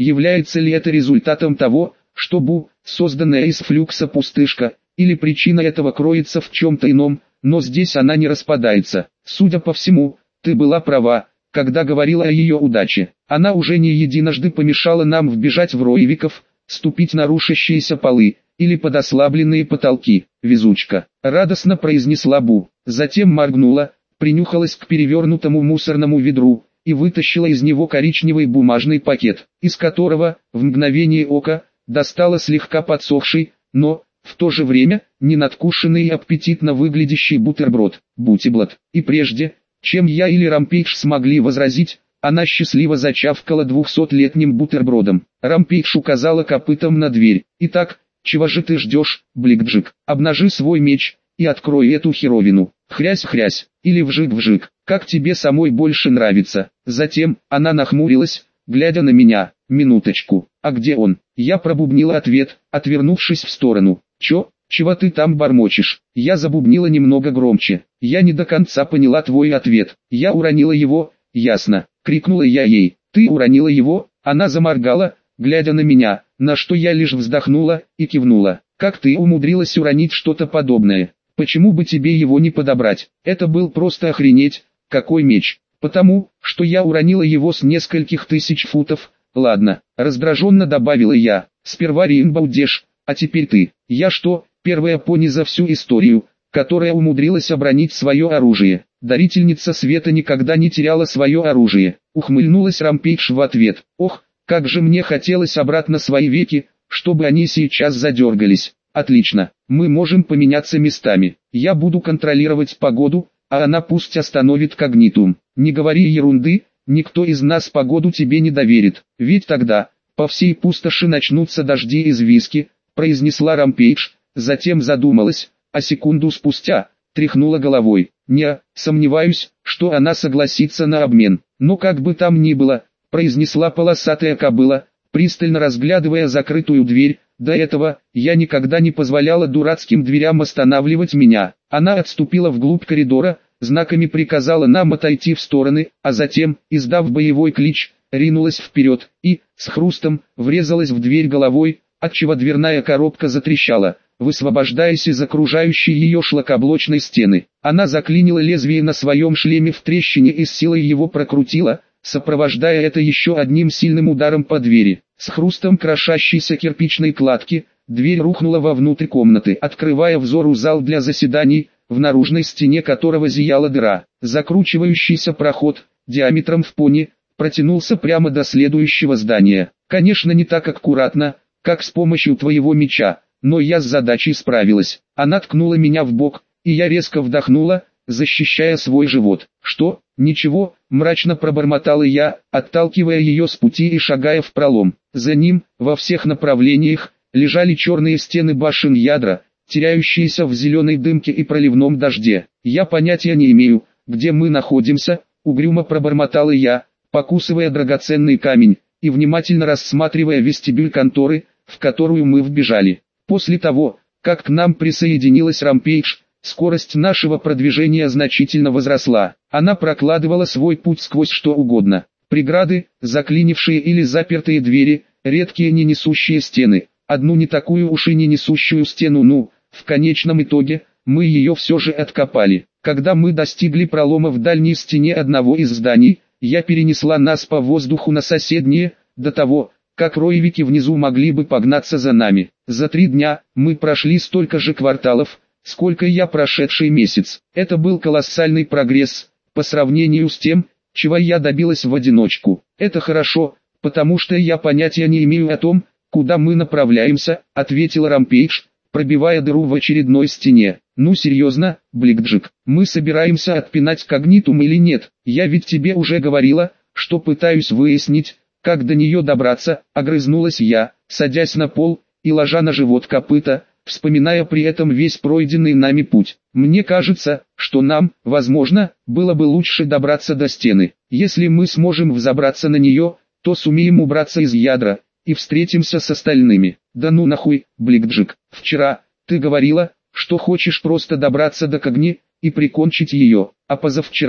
является ли это результатом того, что Бу, созданная из флюкса пустышка, или причина этого кроется в чем-то ином, но здесь она не распадается. Судя по всему, ты была права, когда говорила о ее удаче. Она уже не единожды помешала нам вбежать в Ройвиков, ступить на рушащиеся полы, или под ослабленные потолки. Везучка, радостно произнесла Бу, затем моргнула, принюхалась к перевернутому мусорному ведру, и вытащила из него коричневый бумажный пакет, из которого, в мгновение ока, достала слегка подсохший, но, в то же время, не надкушенный и аппетитно выглядящий бутерброд, бутиблат. И прежде, чем я или Рампейдж смогли возразить, она счастливо зачавкала двухсотлетним бутербродом. Рампейдж указала копытом на дверь. «Итак, чего же ты ждешь, Бликджик? Обнажи свой меч и открой эту херовину. Хрясь-хрясь, или вжик-вжик, как тебе самой больше нравится». Затем, она нахмурилась, глядя на меня. «Минуточку, а где он?» Я пробубнила ответ, отвернувшись в сторону. «Чё? Чего ты там бормочешь?» Я забубнила немного громче. «Я не до конца поняла твой ответ. Я уронила его, ясно?» Крикнула я ей. «Ты уронила его?» Она заморгала, глядя на меня, на что я лишь вздохнула и кивнула. «Как ты умудрилась уронить что-то подобное? Почему бы тебе его не подобрать? Это был просто охренеть, какой меч. Потому, что я уронила его с нескольких тысяч футов». «Ладно», раздраженно добавила я. «Сперва Римбаудеш, а теперь ты. Я что, первая пони за всю историю, которая умудрилась обронить свое оружие?» Дарительница света никогда не теряла свое оружие. Ухмыльнулась Рампейдж в ответ. «Ох, как же мне хотелось обратно свои веки, чтобы они сейчас задергались». «Отлично, мы можем поменяться местами. Я буду контролировать погоду, а она пусть остановит когнитум. Не говори ерунды, никто из нас погоду тебе не доверит, ведь тогда, по всей пустоши начнутся дожди из виски», произнесла Рампейдж, затем задумалась, а секунду спустя, тряхнула головой. «Не, сомневаюсь, что она согласится на обмен. Но как бы там ни было», произнесла полосатая кобыла, пристально разглядывая закрытую дверь. «До этого, я никогда не позволяла дурацким дверям останавливать меня». Она отступила вглубь коридора, знаками приказала нам отойти в стороны, а затем, издав боевой клич, ринулась вперед, и, с хрустом, врезалась в дверь головой, отчего дверная коробка затрещала, высвобождаясь из окружающей ее шлакоблочной стены. Она заклинила лезвие на своем шлеме в трещине и с силой его прокрутила, сопровождая это еще одним сильным ударом по двери. С хрустом крошащейся кирпичной кладки, дверь рухнула вовнутрь комнаты, открывая взору зал для заседаний, в наружной стене которого зияла дыра. Закручивающийся проход, диаметром в пони, протянулся прямо до следующего здания. Конечно, не так аккуратно, как с помощью твоего меча, но я с задачей справилась. Она ткнула меня в бок, и я резко вдохнула, защищая свой живот. «Что? Ничего», мрачно пробормотала я, отталкивая ее с пути и шагая в пролом. За ним, во всех направлениях, лежали черные стены башен ядра, теряющиеся в зеленой дымке и проливном дожде. «Я понятия не имею, где мы находимся», угрюмо пробормотала я, покусывая драгоценный камень, и внимательно рассматривая вестибюль конторы, в которую мы вбежали. После того, как к нам присоединилась Рампейдж, скорость нашего продвижения значительно возросла. Она прокладывала свой путь сквозь что угодно. Преграды, заклинившие или запертые двери, редкие не несущие стены. Одну не такую уж и не несущую стену, ну, в конечном итоге, мы ее все же откопали. Когда мы достигли пролома в дальней стене одного из зданий, я перенесла нас по воздуху на соседние, до того, как ройвики внизу могли бы погнаться за нами. За три дня, мы прошли столько же кварталов, сколько я прошедший месяц. Это был колоссальный прогресс, по сравнению с тем, чего я добилась в одиночку. Это хорошо, потому что я понятия не имею о том, куда мы направляемся, ответила Рампейдж, пробивая дыру в очередной стене. Ну серьезно, Бликджик, мы собираемся отпинать когнитум или нет? Я ведь тебе уже говорила, что пытаюсь выяснить, как до нее добраться, огрызнулась я, садясь на пол и ложа на живот копыта, вспоминая при этом весь пройденный нами путь. Мне кажется, что нам, возможно, было бы лучше добраться до стены. Если мы сможем взобраться на нее, то сумеем убраться из ядра и встретимся с остальными. Да ну нахуй, Бликджик, вчера ты говорила, что хочешь просто добраться до Когни и прикончить ее, а позавчера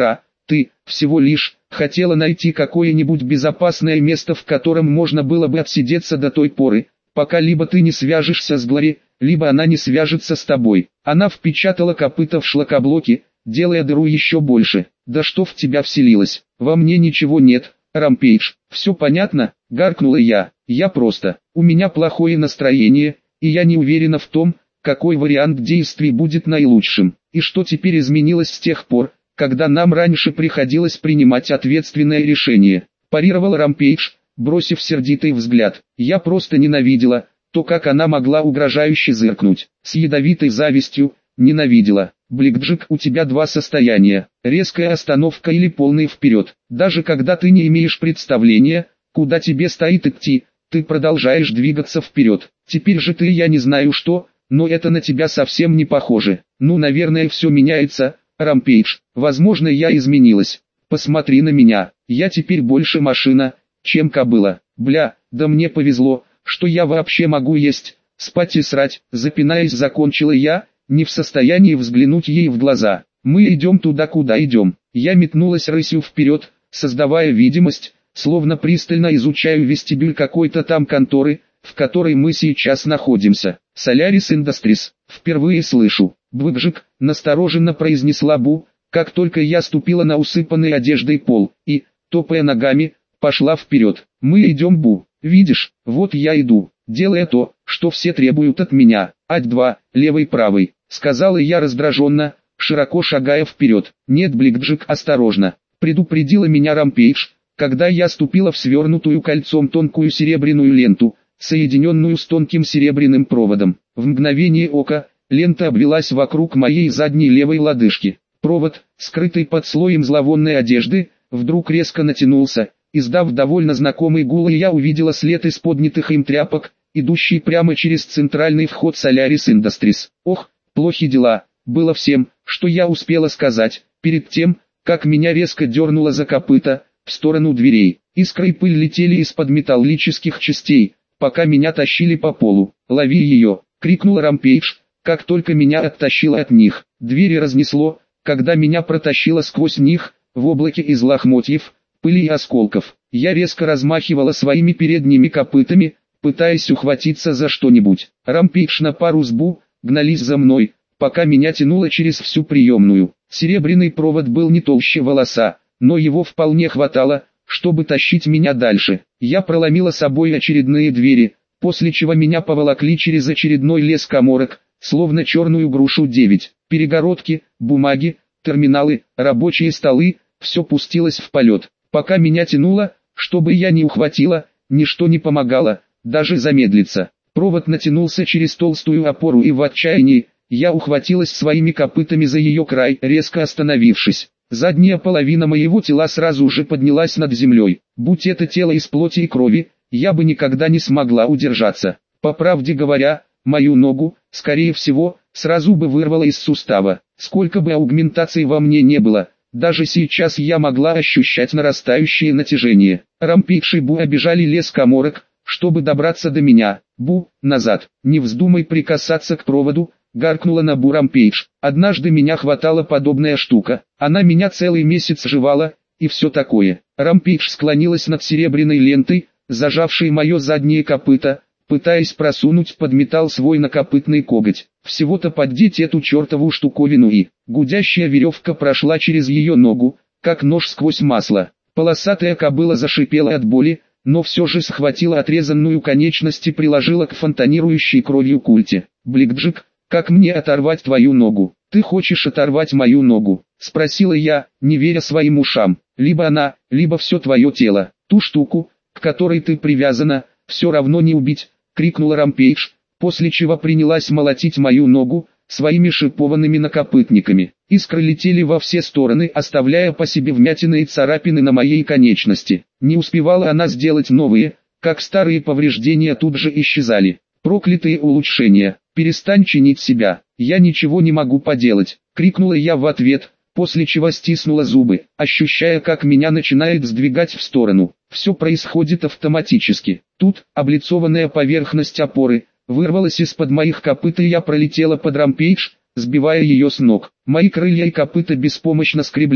Ты, всего лишь, хотела найти какое-нибудь безопасное место, в котором можно было бы отсидеться до той поры, пока либо ты не свяжешься с Глори, либо она не свяжется с тобой. Она впечатала копыта в шлакоблоки, делая дыру еще больше. Да что в тебя вселилось? Во мне ничего нет, Рампейдж. Все понятно? Гаркнула я. Я просто, у меня плохое настроение, и я не уверена в том, какой вариант действий будет наилучшим. И что теперь изменилось с тех пор, когда нам раньше приходилось принимать ответственное решение? Парировал Рампейдж, бросив сердитый взгляд. Я просто ненавидела то, как она могла угрожающе зыркнуть. С ядовитой завистью, ненавидела. Бликджик, у тебя два состояния: резкая остановка или полный вперед. Даже когда ты не имеешь представления, куда тебе стоит идти, ты продолжаешь двигаться вперед. Теперь же ты, я не знаю что, но это на тебя совсем не похоже. Ну, наверное, все меняется, Рампейдж. Возможно, я изменилась. Посмотри на меня. Я теперь больше машина, чем кобыла. Бля, да мне повезло, что я вообще могу есть, спать и срать. Запинаясь, закончила я, не в состоянии взглянуть ей в глаза. Мы идем туда, куда идем. Я метнулась рысью вперед, создавая видимость, словно пристально изучаю вестибюль какой-то там конторы, в которой мы сейчас находимся. Solaris Industries. Впервые слышу. Бликджик, настороженно произнесла Бу, как только я ступила на усыпанный одеждой пол, и, топая ногами, пошла вперед. Мы идем, Бу. Видишь, вот я иду, делая то, что все требуют от меня. Ать два, левый-правый, сказала я раздраженно, широко шагая вперед. Нет, Бликджик, осторожно, предупредила меня Рампейдж, когда я ступила в свернутую кольцом тонкую серебряную ленту, соединенную с тонким серебряным проводом. В мгновение ока, лента обвелась вокруг моей задней левой лодыжки. Провод, скрытый под слоем зловонной одежды, вдруг резко натянулся, издав довольно знакомый гул, и я увидела след из поднятых им тряпок, идущий прямо через центральный вход Solaris Industries. Ох, плохи дела, было всем, что я успела сказать, перед тем, как меня резко дернуло за копыта, в сторону дверей. Искры и пыль летели из-под металлических частей, пока меня тащили по полу. «Лови ее!» — крикнул Рампейдж, как только меня оттащило от них. Двери разнесло, когда меня протащило сквозь них, в облаке из лохмотьев, пыли и осколков. Я резко размахивала своими передними копытами, пытаясь ухватиться за что-нибудь. Рампейдж на пару с Бу гнались за мной, пока меня тянуло через всю приемную. Серебряный провод был не толще волоса, но его вполне хватало, чтобы тащить меня дальше. Я проломила собой очередные двери, после чего меня поволокли через очередной лес каморок, словно черную грушу девять. Перегородки, бумаги, терминалы, рабочие столы, все пустилось в полет. Пока меня тянуло, чтобы я не ухватила, ничто не помогало, даже замедлиться. Провод натянулся через толстую опору, и в отчаянии я ухватилась своими копытами за ее край, резко остановившись. Задняя половина моего тела сразу же поднялась над землей. Будь это тело из плоти и крови, я бы никогда не смогла удержаться. По правде говоря, мою ногу, скорее всего, сразу бы вырвало из сустава. Сколько бы аугментаций во мне не было, даже сейчас я могла ощущать нарастающее натяжение. Рампейдж и Бу обежали лес каморок, чтобы добраться до меня. «Бу, назад, не вздумай прикасаться к проводу», — гаркнула на Бу Рампейдж. «Однажды меня хватала подобная штука, она меня целый месяц жевала, и все такое». Рампейдж склонилась над серебряной лентой, зажавшей мое заднее копыто, пытаясь просунуть под металл свой накопытный коготь. Всего-то поддеть эту чертову штуковину, и гудящая веревка прошла через ее ногу, как нож сквозь масло. Полосатая кобыла зашипела от боли, но все же схватила отрезанную конечность и приложила к фонтанирующей кровью культе. «Бликджик, как мне оторвать твою ногу?» «Ты хочешь оторвать мою ногу?» — спросила я, не веря своим ушам. «Либо она, либо все твое тело. Ту штуку, к которой ты привязана, все равно не убить», — крикнула Рампейдж, после чего принялась молотить мою ногу своими шипованными накопытниками. Искры летели во все стороны, оставляя по себе вмятины и царапины на моей конечности. Не успевала она сделать новые, как старые повреждения тут же исчезали. «Проклятые улучшения! Перестань чинить себя! Я ничего не могу поделать!» — крикнула я в ответ, после чего стиснула зубы, ощущая, как меня начинает сдвигать в сторону. Все происходит автоматически. Тут, облицованная поверхность опоры, вырвалась из-под моих копыт, и я пролетела под Рампейдж, сбивая ее с ног. Мои крылья и копыта беспомощно скребли,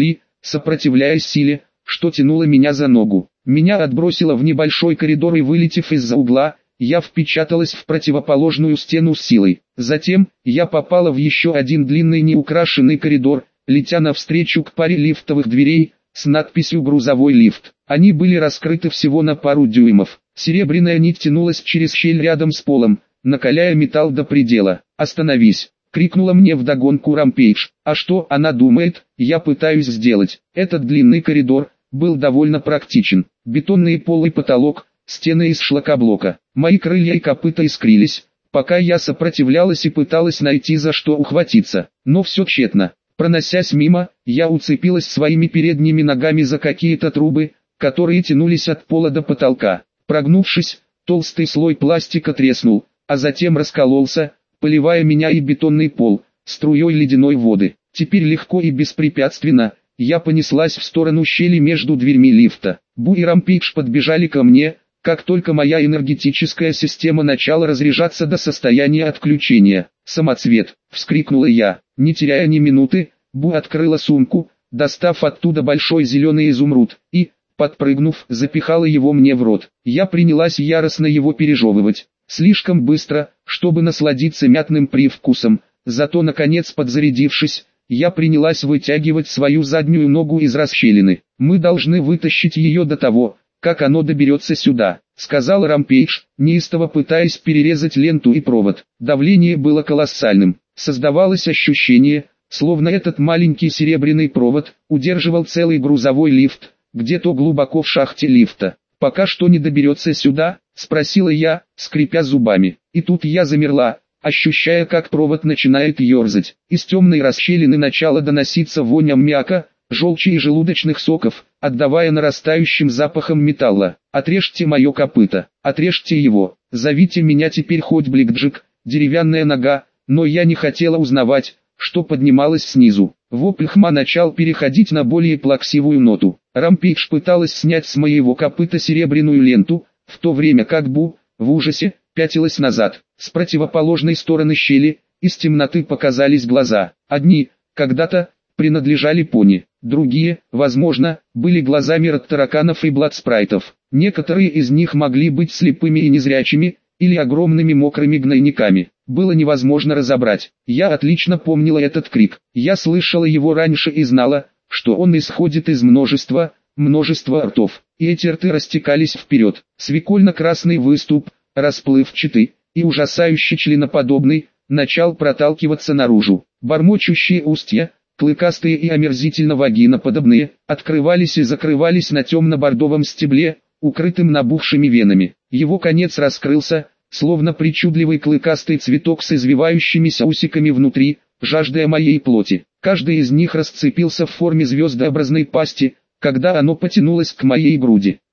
сопротивляясь силе, что тянуло меня за ногу. Меня отбросило в небольшой коридор и, вылетев из-за угла, я впечаталась в противоположную стену с силой. Затем, я попала в еще один длинный неукрашенный коридор, летя навстречу к паре лифтовых дверей, с надписью «Грузовой лифт». Они были раскрыты всего на пару дюймов. Серебряная нить тянулась через щель рядом с полом, накаляя металл до предела. «Остановись!» — крикнула мне вдогонку Рампейдж. А что она думает, я пытаюсь сделать? Этот длинный коридор был довольно практичен. Бетонный пол и потолок, стены из шлакоблока. Мои крылья и копыта искрились, пока я сопротивлялась и пыталась найти за что ухватиться. Но все тщетно. Проносясь мимо, я уцепилась своими передними ногами за какие-то трубы, которые тянулись от пола до потолка. Прогнувшись, толстый слой пластика треснул, а затем раскололся, поливая меня и бетонный пол струей ледяной воды. Теперь легко и беспрепятственно я понеслась в сторону щели между дверьми лифта. Бу и Рампейдж подбежали ко мне, как только моя энергетическая система начала разряжаться до состояния отключения. «Самоцвет!» — вскрикнула я. Не теряя ни минуты, Бу открыла сумку, достав оттуда большой зеленый изумруд, и, подпрыгнув, запихала его мне в рот. Я принялась яростно его пережевывать. Слишком быстро, чтобы насладиться мятным привкусом, зато, наконец подзарядившись, я принялась вытягивать свою заднюю ногу из расщелины. «Мы должны вытащить ее до того, как оно доберется сюда», — сказал Рампейдж, неистово пытаясь перерезать ленту и провод. Давление было колоссальным. Создавалось ощущение, словно этот маленький серебряный провод удерживал целый грузовой лифт, где-то глубоко в шахте лифта. «Пока что не доберется сюда?» — спросила я, скрипя зубами. И тут я замерла, ощущая, как провод начинает ерзать. Из темной расщелины начала доноситься вонь аммиака, желчи и желудочных соков, отдавая нарастающим запахом металла. «Отрежьте мое копыто, отрежьте его, зовите меня теперь хоть Бликджик, деревянная нога», но я не хотела узнавать, что поднималось снизу. Вопль Хма начал переходить на более плаксивую ноту. Рампейдж пыталась снять с моего копыта серебряную ленту, в то время как Бу, в ужасе, пятилась назад. С противоположной стороны щели, из темноты показались глаза. Одни, когда-то, принадлежали пони, другие, возможно, были глазами роттораканов и бладспрайтов. Некоторые из них могли быть слепыми и незрячими, или огромными мокрыми гнойниками. Было невозможно разобрать. Я отлично помнила этот крик. Я слышала его раньше и знала, что он исходит из множества, множества ртов. И эти рты растекались вперед. Свекольно-красный выступ, расплывчатый и ужасающе членоподобный, начал проталкиваться наружу. Бормочущие устья, клыкастые и омерзительно вагиноподобные, открывались и закрывались на темно-бордовом стебле, укрытым набухшими венами. Его конец раскрылся, словно причудливый клыкастый цветок с извивающимися усиками внутри, жаждая моей плоти. Каждый из них расцепился в форме звездообразной пасти, когда оно потянулось к моей груди.